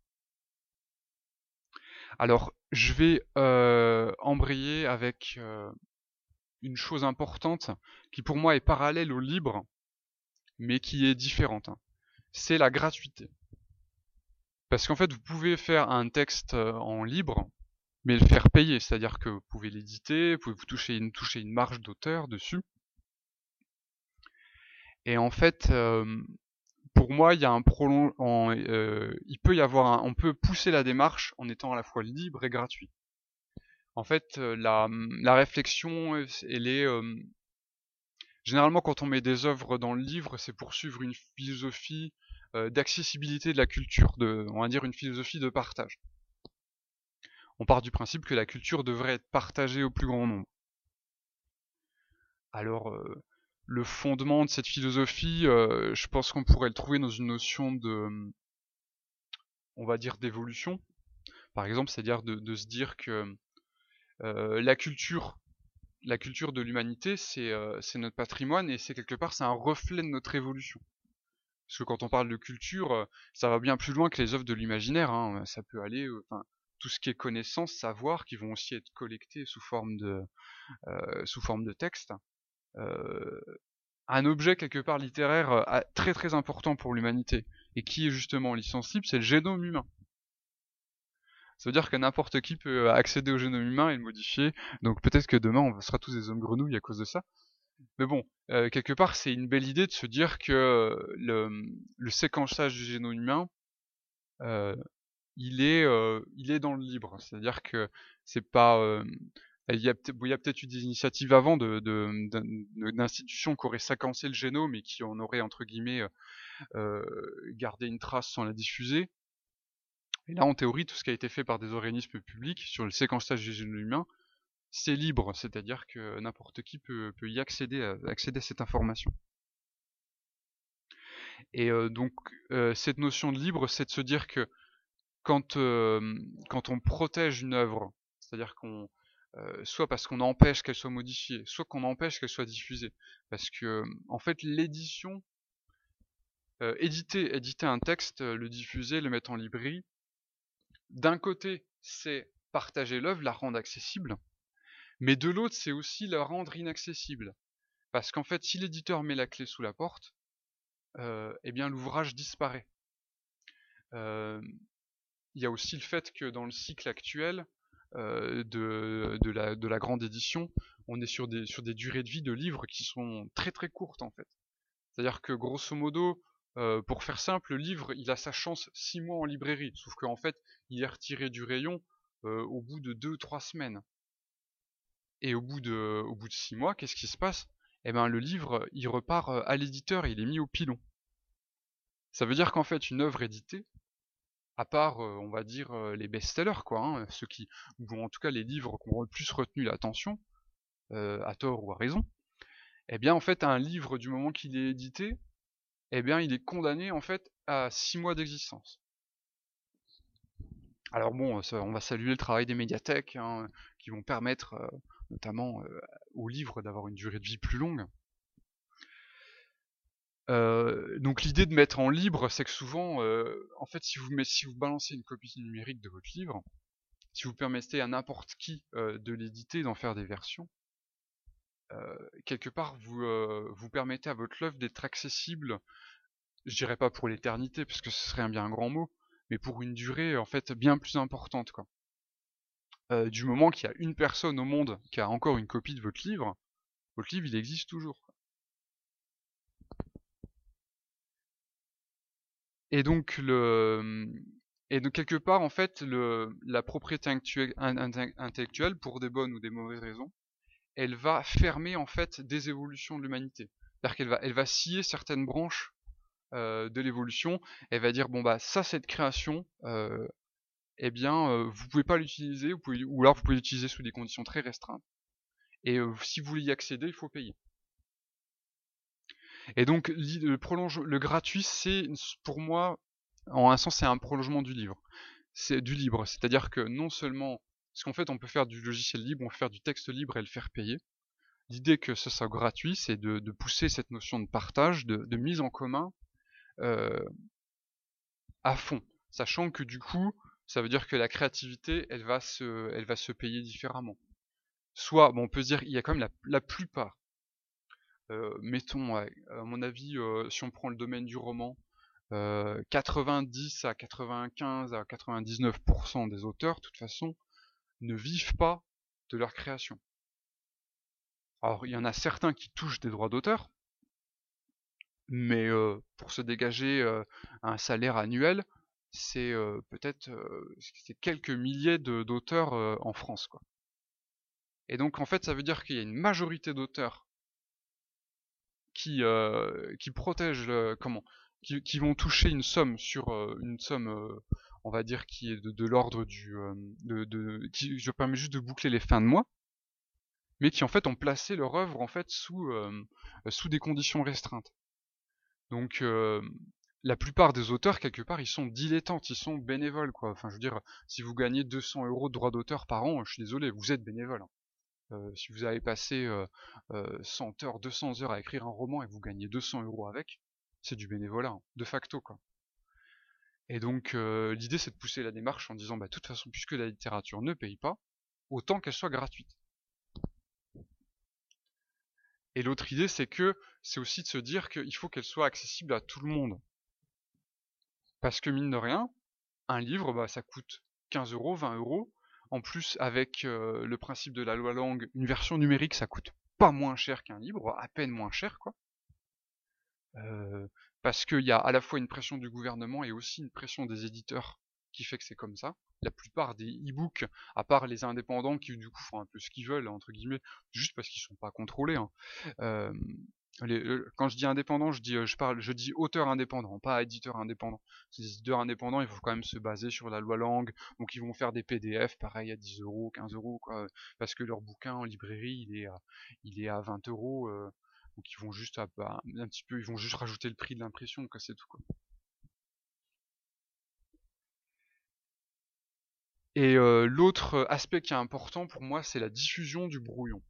Alors je vais embrayer avec une chose importante qui pour moi est parallèle au libre, mais qui est différente, hein. C'est la gratuité. Parce qu'en fait, vous pouvez faire un texte en libre, mais le faire payer, c'est-à-dire que vous pouvez l'éditer, vous pouvez vous toucher une marge d'auteur dessus. Et en fait, pour moi, il y a un il peut y avoir on peut pousser la démarche en étant à la fois libre et gratuit. En fait, la réflexion, elle est généralement quand on met des œuvres dans le livre, c'est pour suivre une philosophie d'accessibilité de la culture, on va dire une philosophie de partage. On part du principe que la culture devrait être partagée au plus grand nombre. Alors, le fondement de cette philosophie, je pense qu'on pourrait le trouver dans une notion de, on va dire, d'évolution. Par exemple, c'est-à-dire de se dire que la culture de l'humanité, c'est notre patrimoine et c'est quelque part, c'est un reflet de notre évolution. Parce que quand on parle de culture, ça va bien plus loin que les œuvres de l'imaginaire, hein. Ça peut aller, enfin, tout ce qui est connaissance, savoir, qui vont aussi être collectés sous forme de texte. Euh, un objet quelque part littéraire très très important pour l'humanité et qui est justement licence libre, c'est le génome humain. Ça veut dire que n'importe qui peut accéder au génome humain et le modifier. Donc peut-être que demain on sera tous des hommes grenouilles à cause de ça. Mais bon, quelque part c'est une belle idée de se dire que le séquençage du génome humain, euh, il est dans le libre. C'est-à-dire que c'est pas il y a peut-être eu des initiatives avant d'institutions qui auraient séquencé le génome et qui en auraient entre guillemets gardé une trace sans la diffuser. Et là, en théorie, tout ce qui a été fait par des organismes publics sur le séquençage du génome humain, c'est libre, c'est-à-dire que n'importe qui peut y accéder à cette information. Et donc, cette notion de libre, c'est de se dire que quand, quand on protège une œuvre, c'est-à-dire qu'on soit parce qu'on empêche qu'elle soit modifiée, soit qu'on empêche qu'elle soit diffusée, parce que en fait l'édition, éditer un texte, le diffuser, le mettre en librairie, d'un côté c'est partager l'œuvre, la rendre accessible, mais de l'autre c'est aussi la rendre inaccessible, parce qu'en fait si l'éditeur met la clé sous la porte, eh bien l'ouvrage disparaît. Euh, Il y a aussi le fait que dans le cycle actuel de la grande édition, on est sur des durées de vie de livres qui sont très très courtes en fait. C'est-à-dire que grosso modo, pour faire simple, le livre il a sa chance 6 mois en librairie, sauf qu'en fait il est retiré du rayon au bout de 2-3 semaines. Et au bout de 6 mois, qu'est-ce qui se passe? Eh ben le livre il repart à l'éditeur, il est mis au pilon. Ça veut dire qu'en fait une œuvre éditée, à part, on va dire, les best-sellers, quoi, hein, ceux qui, ou en tout cas les livres qui ont le plus retenu l'attention, à tort ou à raison, eh bien, en fait, un livre, du moment qu'il est édité, eh bien, il est condamné, en fait, à 6 mois d'existence. Alors bon, on va saluer le travail des médiathèques, hein, qui vont permettre, notamment, aux livres d'avoir une durée de vie plus longue. Donc l'idée de mettre en libre, c'est que souvent, en fait, si vous balancez une copie numérique de votre livre, si vous permettez à n'importe qui de l'éditer, d'en faire des versions, quelque part vous permettez à votre œuvre d'être accessible, je dirais pas pour l'éternité, parce que ce serait un bien grand mot, mais pour une durée en fait bien plus importante, quoi. Du moment qu'il y a une personne au monde qui a encore une copie de votre livre il existe toujours. Et donc quelque part en fait la propriété intellectuelle, pour des bonnes ou des mauvaises raisons, elle va fermer en fait des évolutions de l'humanité. C'est-à-dire elle va scier certaines branches de l'évolution. Elle va dire bon bah ça cette création, eh bien vous pouvez pas l'utiliser, ou alors vous pouvez l'utiliser sous des conditions très restreintes. Et si vous voulez y accéder, il faut payer. Et donc le gratuit, c'est pour moi, en un sens, c'est un prolongement du livre. C'est du libre, c'est-à-dire que non seulement, parce qu'en fait on peut faire du logiciel libre, on peut faire du texte libre et le faire payer. L'idée que ce soit gratuit, c'est de pousser cette notion de partage, de mise en commun euh, à fond, sachant que du coup, ça veut dire que la créativité, elle va se payer différemment. Soit, bon, on peut se dire, il y a quand même la plupart, mettons, ouais, à mon avis, si on prend le domaine du roman, 90 à 95 à 99% des auteurs, de toute façon, ne vivent pas de leur création. Alors, il y en a certains qui touchent des droits d'auteur, mais pour se dégager un salaire annuel, c'est peut-être c'est quelques milliers d'auteurs en France, quoi. Et donc en fait ça veut dire qu'il y a une majorité d'auteurs qui protègent qui vont toucher une somme sur une somme on va dire qui est de l'ordre du qui je permets juste de boucler les fins de mois, mais qui en fait ont placé leur œuvre en fait sous des conditions restreintes. Donc la plupart des auteurs quelque part ils sont dilettantes, ils sont bénévoles quoi. Enfin je veux dire si vous gagnez 200 € de droits d'auteur par an, je suis désolé, vous êtes bénévole, hein. Si vous avez passé 100 heures, 200 heures à écrire un roman et vous gagnez 200 € avec, c'est du bénévolat, hein, de facto quoi. Et donc l'idée c'est de pousser la démarche en disant bah de toute façon puisque la littérature ne paye pas, autant qu'elle soit gratuite. Et l'autre idée c'est aussi de se dire qu'il faut qu'elle soit accessible à tout le monde. Parce que mine de rien, un livre bah ça coûte 15 €, 20 €. En plus avec le principe de la loi Langue, une version numérique ça coûte pas moins cher qu'un livre, à peine moins cher quoi. Parce qu'il y a à la fois une pression du gouvernement et aussi une pression des éditeurs qui fait que c'est comme ça. La plupart des e-books, à part les indépendants qui du coup font un peu ce qu'ils veulent entre guillemets, juste parce qu'ils sont pas contrôlés, hein. Euh, quand je dis indépendant, je dis auteur indépendant, pas éditeur indépendant. Ces éditeurs indépendants, il faut quand même se baser sur la loi Langue, donc ils vont faire des PDF, pareil à 10 €, 15 € quoi, parce que leur bouquin en librairie il est à 20 €. Donc ils vont juste un petit peu, ils vont juste rajouter le prix de l'impression, quoi, c'est tout quoi. Et l'autre aspect qui est important pour moi, c'est la diffusion du brouillon.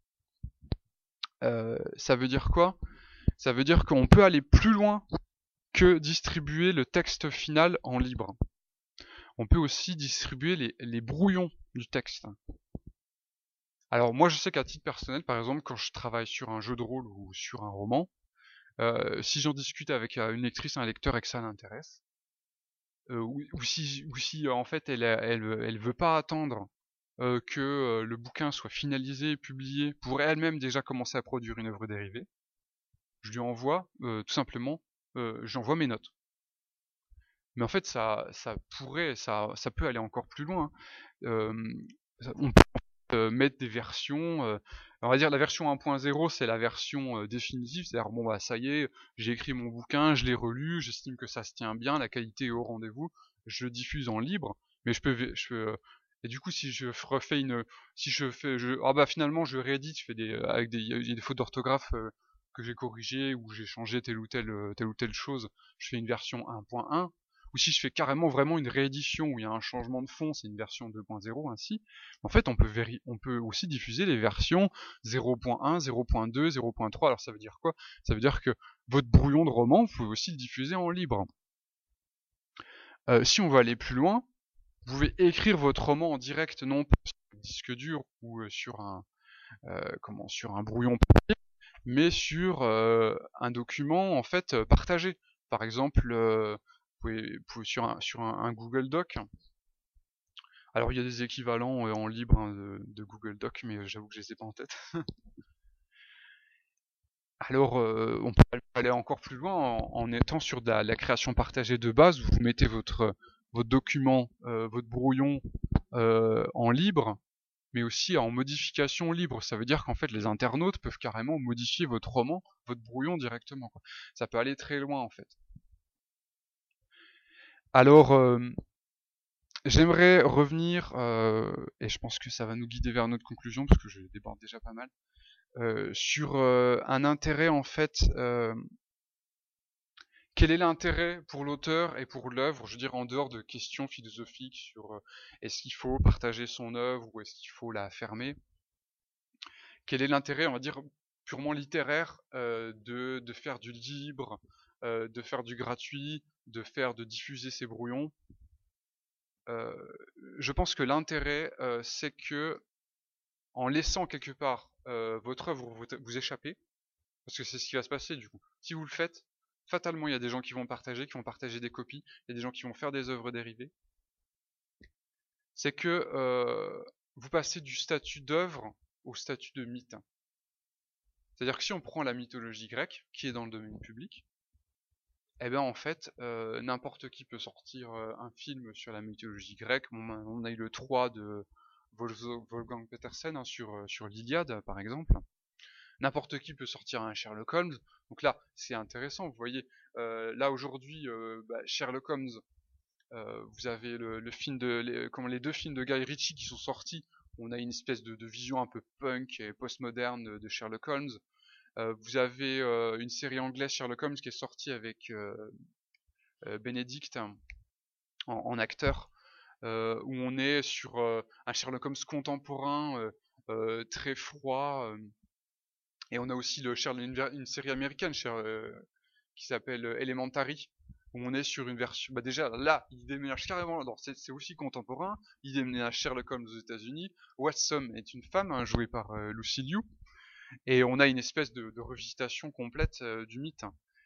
Ça veut dire quoi? Ça veut dire qu'on peut aller plus loin que distribuer le texte final en libre. On peut aussi distribuer les brouillons du texte. Alors moi je sais qu'à titre personnel, par exemple, quand je travaille sur un jeu de rôle ou sur un roman, si j'en discute avec une lectrice, un lecteur et que ça l'intéresse, ou si en fait elle veut pas attendre que le bouquin soit finalisé et publié pour elle-même déjà commencer à produire une œuvre dérivée, je lui envoie tout simplement, j'envoie mes notes. Mais en fait ça peut aller encore plus loin, hein. On peut mettre des versions, on va dire la version 1.0 c'est la version définitive, c'est-à-dire bon bah ça y est, j'ai écrit mon bouquin, je l'ai relu, j'estime que ça se tient bien, la qualité est au rendez-vous, je le diffuse en libre, mais et du coup si je refais si je fais, ah bah finalement je réédite, je fais avec il y a des fautes d'orthographe que j'ai corrigées ou j'ai changé telle ou telle chose, je fais une version 1.1, ou si je fais carrément vraiment une réédition où il y a un changement de fond, c'est une version 2.0 ainsi. En fait, on peut aussi diffuser les versions 0.1, 0.2, 0.3. Alors ça veut dire quoi? Ça veut dire que votre brouillon de roman, vous pouvez aussi le diffuser en libre. Si on veut aller plus loin, vous pouvez écrire votre roman en direct, non pas sur un disque dur ou sur un brouillon, mais sur un document en fait partagé. Par exemple, vous pouvez sur un Google Doc. Alors il y a des équivalents en libre hein, de Google Doc, mais j'avoue que je les ai pas en tête. Alors on peut aller encore plus loin en étant sur de la création partagée de base, où vous mettez votre document, votre brouillon en libre, mais aussi en modification libre. Ça veut dire qu'en fait les internautes peuvent carrément modifier votre roman, votre brouillon directement, quoi. Ça peut aller très loin en fait. Alors j'aimerais revenir, et je pense que ça va nous guider vers notre conclusion, parce que je déborde déjà pas mal, sur un intérêt en fait. Quel est l'intérêt pour l'auteur et pour l'œuvre, je veux dire en dehors de questions philosophiques sur est-ce qu'il faut partager son œuvre ou est-ce qu'il faut la fermer? Quel est l'intérêt, on va dire, purement littéraire de faire du libre, de faire du gratuit, de diffuser ses brouillons? Euh, je pense que l'intérêt, c'est que en laissant quelque part votre œuvre vous échapper, parce que c'est ce qui va se passer du coup. Si vous le faites, fatalement il y a des gens qui vont partager des copies, il y a des gens qui vont faire des œuvres dérivées. C'est que vous passez du statut d'œuvre au statut de mythe. C'est-à-dire que si on prend la mythologie grecque, qui est dans le domaine public, eh ben en fait, n'importe qui peut sortir un film sur la mythologie grecque. On a eu le 3 de Wolfgang Petersen, hein, sur l'Iliade par exemple. N'importe qui peut sortir un Sherlock Holmes. Donc là, c'est intéressant. Vous voyez, là aujourd'hui, Sherlock Holmes, vous avez le film les 2 films de Guy Ritchie qui sont sortis. On a une espèce de vision un peu punk et postmoderne de Sherlock Holmes. Vous avez une série anglaise Sherlock Holmes qui est sortie avec Benedict en acteur, où on est sur un Sherlock Holmes contemporain, très froid. Et on a aussi une série américaine qui s'appelle Elementary, où on est sur une version. Bah déjà là, il déménage carrément. C'est aussi contemporain. Il déménage Sherlock Holmes aux États-Unis. Watson est une femme, hein, jouée par Lucy Liu, et on a une espèce de revisitation complète du mythe.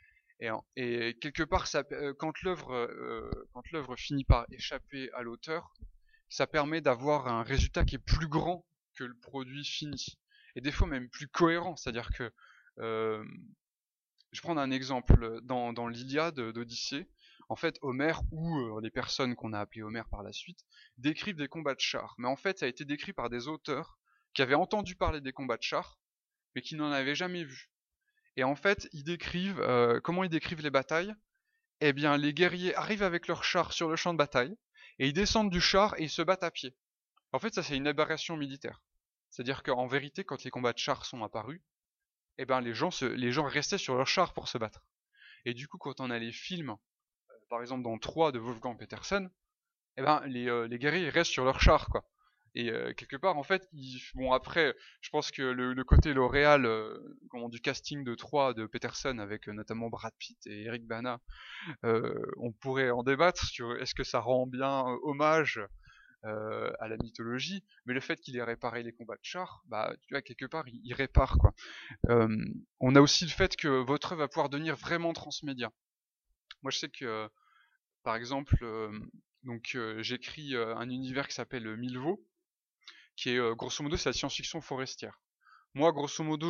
Et quelque part, quand l'œuvre finit par échapper à l'auteur, ça permet d'avoir un résultat qui est plus grand que le produit fini. Et des fois même plus cohérent, c'est-à-dire que, je vais prendre un exemple, dans l'Iliade d'Odyssée, en fait Homère ou les personnes qu'on a appelées Homère par la suite, décrivent des combats de chars. Mais en fait ça a été décrit par des auteurs qui avaient entendu parler des combats de chars, mais qui n'en avaient jamais vu. Et en fait, comment ils décrivent les batailles? Eh bien, les guerriers arrivent avec leurs chars sur le champ de bataille, et ils descendent du char et ils se battent à pied. En fait, ça c'est une aberration militaire. C'est-à-dire qu'en vérité, quand les combats de chars sont apparus, eh ben, les gens restaient sur leurs chars pour se battre. Et du coup, quand on a les films, par exemple dans 3 de Wolfgang Petersen, eh ben, les guerriers restent sur leurs chars, quoi. Et quelque part, en fait, bon après, je pense que le côté L'Oréal du casting de 3 de Peterson, avec notamment Brad Pitt et Eric Bana, on pourrait en débattre sur est-ce que ça rend bien hommage à la mythologie, mais le fait qu'il ait réparé les combats de chars, bah tu vois, quelque part il répare, quoi. On a aussi le fait que votre œuvre va pouvoir devenir vraiment transmédia. Moi je sais que par exemple, j'écris un univers qui s'appelle Milvaux, qui est grosso modo c'est la science-fiction forestière. Moi grosso modo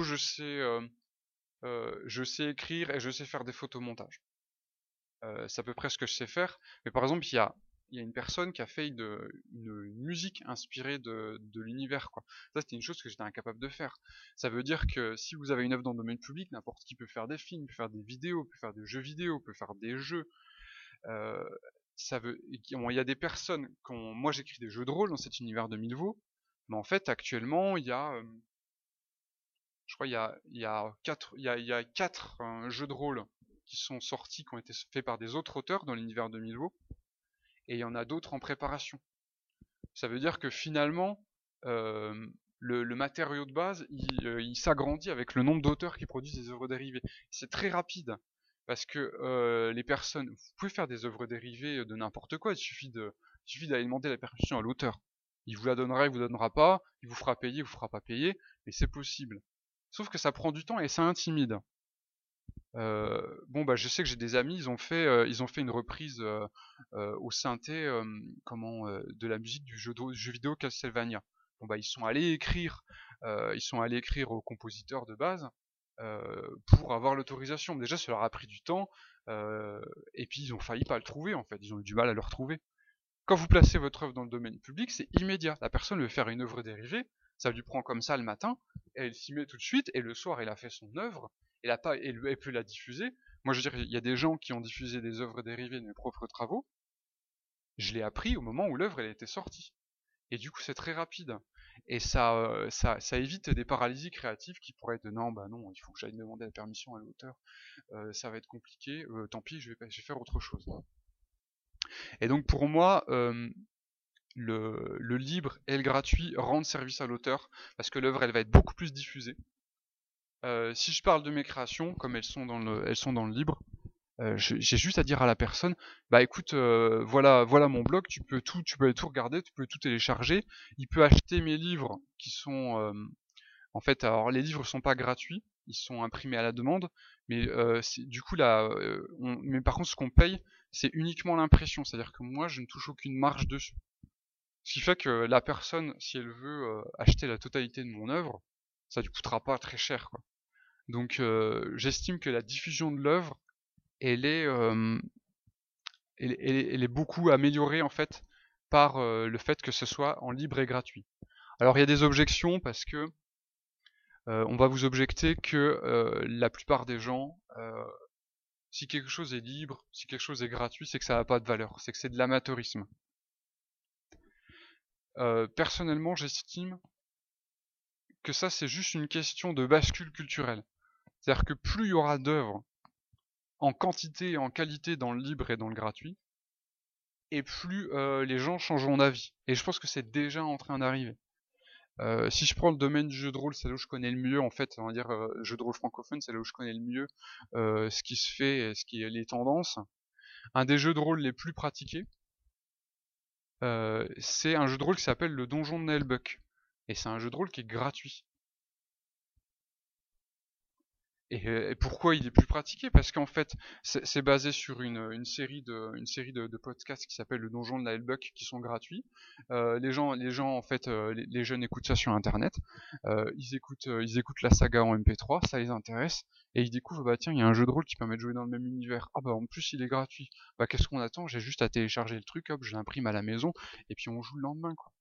je sais écrire et je sais faire des photomontages. C'est à peu près ce que je sais faire, mais par exemple il y a une personne qui a fait une musique inspirée de l'univers, quoi. Ça c'était une chose que j'étais incapable de faire. Ça veut dire que si vous avez une œuvre dans le domaine public, n'importe qui peut faire des films, peut faire des vidéos, peut faire des jeux vidéo, peut faire des jeux. Euh, il y a des personnes moi j'écris des jeux de rôle dans cet univers de Milvaux, mais en fait actuellement il y a je crois il y a quatre jeux de rôle qui sont sortis, qui ont été faits par des autres auteurs dans l'univers de Milvaux, et il y en a d'autres en préparation. Ça veut dire que finalement euh, le matériau de base il s'agrandit avec le nombre d'auteurs qui produisent des œuvres dérivées. C'est très rapide parce que les personnes, vous pouvez faire des œuvres dérivées de n'importe quoi, il suffit d'aller demander la permission à l'auteur. Il vous la donnera, il vous donnera pas, il vous fera payer, il vous fera pas payer, mais c'est possible. Sauf que ça prend du temps et ça intimide. Bon bah je sais que j'ai des amis, ils ont fait une reprise au synthé, de la musique du jeu vidéo Castlevania. Bon bah ils sont allés écrire au compositeur de base pour avoir l'autorisation. Déjà ça leur a pris du temps, et puis ils ont failli pas le trouver en fait, ils ont eu du mal à le retrouver. Quand vous placez votre œuvre dans le domaine public, c'est immédiat. La personne veut faire une œuvre dérivée, ça lui prend comme ça le matin, et elle s'y met tout de suite, et le soir, elle a fait son œuvre, elle peut la diffuser. Moi, je veux dire, il y a des gens qui ont diffusé des œuvres dérivées de mes propres travaux. Je l'ai appris au moment où l'œuvre elle était sortie. Et du coup, c'est très rapide. Et ça évite des paralysies créatives qui pourraient être non, bah non, il faut que j'aille demander la permission à l'auteur, ça va être compliqué, tant pis, je vais faire autre chose. Et donc pour moi, le libre et le gratuit rendent service à l'auteur parce que l'œuvre elle va être beaucoup plus diffusée. Si je parle de mes créations, comme elles sont dans le libre, j'ai juste à dire à la personne, bah écoute, voilà mon blog, tu peux tout regarder, tu peux tout télécharger. Il peut acheter mes livres qui sont, en fait, alors les livres sont pas gratuits, ils sont imprimés à la demande, mais du coup là, mais par contre ce qu'on paye, c'est uniquement l'impression, c'est-à-dire que moi je ne touche aucune marge dessus. Ce qui fait que la personne, si elle veut acheter la totalité de mon œuvre, ça lui coûtera pas très cher, quoi. Donc j'estime que la diffusion de l'œuvre, elle est, elle est beaucoup améliorée en fait par le fait que ce soit en libre et gratuit. Alors il y a des objections parce que on va vous objecter que la plupart des gens, si quelque chose est libre, si quelque chose est gratuit, c'est que ça n'a pas de valeur, c'est que c'est de l'amateurisme. Personnellement, j'estime que ça, c'est juste une question de bascule culturelle. C'est-à-dire que plus il y aura d'œuvres en quantité et en qualité dans le libre et dans le gratuit, et plus les gens changeront d'avis. Et je pense que c'est déjà en train d'arriver. Si je prends le domaine du jeu de rôle, c'est là où je connais le mieux, en fait, on va dire jeu de rôle francophone, c'est là où je connais le mieux ce qui se fait et ce qui est les tendances. Un des jeux de rôle les plus pratiqués, c'est un jeu de rôle qui s'appelle le Donjon de Naelbuck. Et c'est un jeu de rôle qui est gratuit. Et pourquoi il est plus pratiqué? Parce qu'en fait, c'est basé sur une série de podcasts qui s'appelle le Donjon de la Hellbuck qui sont gratuits. Les gens en fait, les jeunes écoutent ça sur Internet. Ils écoutent la saga en MP3, ça les intéresse, et ils découvrent bah tiens, il y a un jeu de rôle qui permet de jouer dans le même univers. Ah bah en plus il est gratuit. Bah qu'est-ce qu'on attend? J'ai juste à télécharger le truc, hop, je l'imprime à la maison, et puis on joue le lendemain quoi.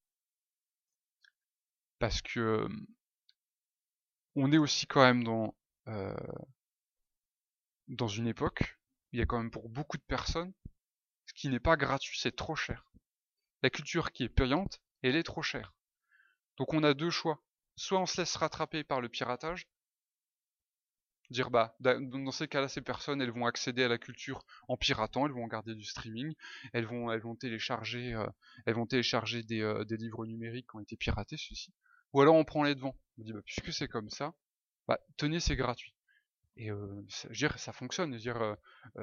Parce que on est aussi quand même euh, dans une époque, il y a quand même pour beaucoup de personnes, ce qui n'est pas gratuit, c'est trop cher. La culture qui est payante, elle est trop chère. Donc on a deux choix. Soit on se laisse rattraper par le piratage, dire bah dans ces cas-là, ces personnes, elles vont accéder à la culture en piratant, elles vont regarder du streaming, elles vont télécharger des livres numériques qui ont été piratés, ceci. Ou alors on prend les devants. On dit bah puisque c'est comme ça, bah tenez, c'est gratuit. Et je veux dire, ça fonctionne. Je veux dire,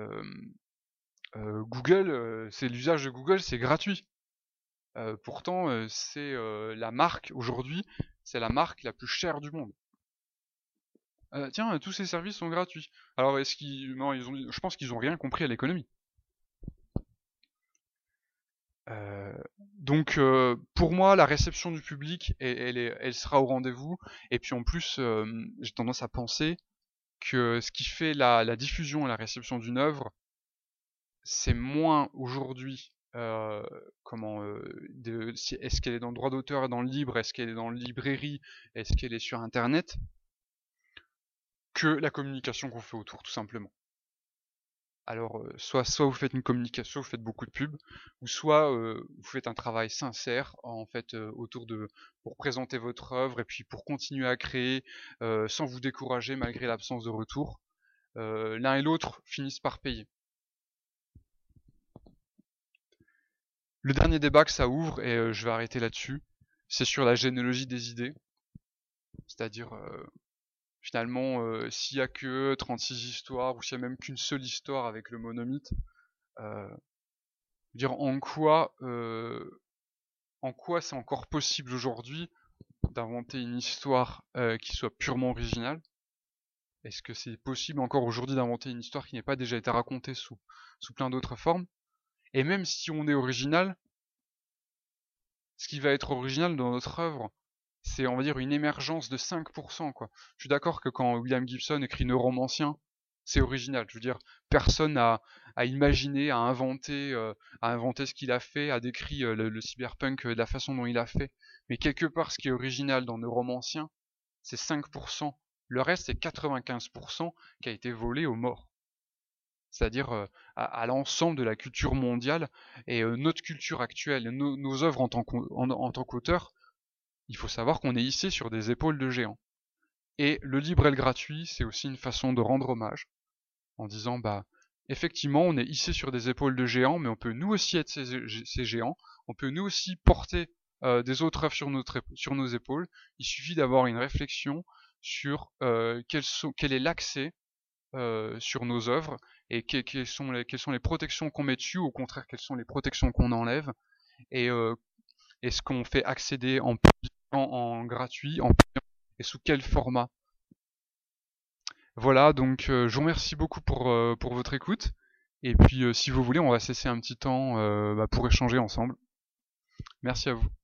Google, c'est l'usage de Google, c'est gratuit. Pourtant, c'est la marque aujourd'hui, c'est la marque la plus chère du monde. Tiens, tous ces services sont gratuits. Alors, est-ce qu'ils, non, je pense qu'ils ont rien compris à l'économie. Euh, donc, pour moi, la réception du public, elle sera au rendez-vous. Et puis en plus, j'ai tendance à penser que ce qui fait la diffusion et la réception d'une œuvre, c'est moins aujourd'hui est-ce qu'elle est dans le droit d'auteur et dans le libre, est-ce qu'elle est dans le librairie, est-ce qu'elle est sur internet, que la communication qu'on fait autour tout simplement. Alors soit vous faites une communication, vous faites beaucoup de pubs, ou soit vous faites un travail sincère en fait pour présenter votre œuvre et puis pour continuer à créer sans vous décourager malgré l'absence de retour. L'un et l'autre finissent par payer. Le dernier débat que ça ouvre, et je vais arrêter là-dessus, c'est sur la généalogie des idées. C'est-à-dire, finalement, s'il y a que 36 histoires, ou s'il y a même qu'une seule histoire avec le monomythe, dire en quoi c'est encore possible aujourd'hui d'inventer une histoire qui soit purement originale? Est-ce que c'est possible encore aujourd'hui d'inventer une histoire qui n'ait pas déjà été racontée sous plein d'autres formes? Et même si on est original, ce qui va être original dans notre œuvre, c'est on va dire une émergence de 5% quoi. Je suis d'accord que quand William Gibson écrit Neuromancien, c'est original. Je veux dire, personne a imaginé, a inventé ce qu'il a fait, a décrit le cyberpunk de la façon dont il a fait. Mais quelque part, ce qui est original dans Neuromancien, c'est 5%. Le reste, c'est 95% qui a été volé aux morts. C'est-à-dire à l'ensemble de la culture mondiale et notre culture actuelle, nos œuvres en tant qu'auteur, il faut savoir qu'on est hissé sur des épaules de géants. Et le libre et le gratuit, c'est aussi une façon de rendre hommage, en disant bah effectivement on est hissé sur des épaules de géants, mais on peut nous aussi être ces géants, on peut nous aussi porter des autres œuvres sur nos épaules. Il suffit d'avoir une réflexion sur quel est l'accès sur nos œuvres et quelles sont les protections qu'on met dessus, ou au contraire quelles sont les protections qu'on enlève, et est-ce qu'on fait accéder en gratuit, en payant, et sous quel format. Voilà, donc je vous remercie beaucoup pour votre écoute. Et puis si vous voulez, on va cesser un petit temps pour échanger ensemble. Merci à vous.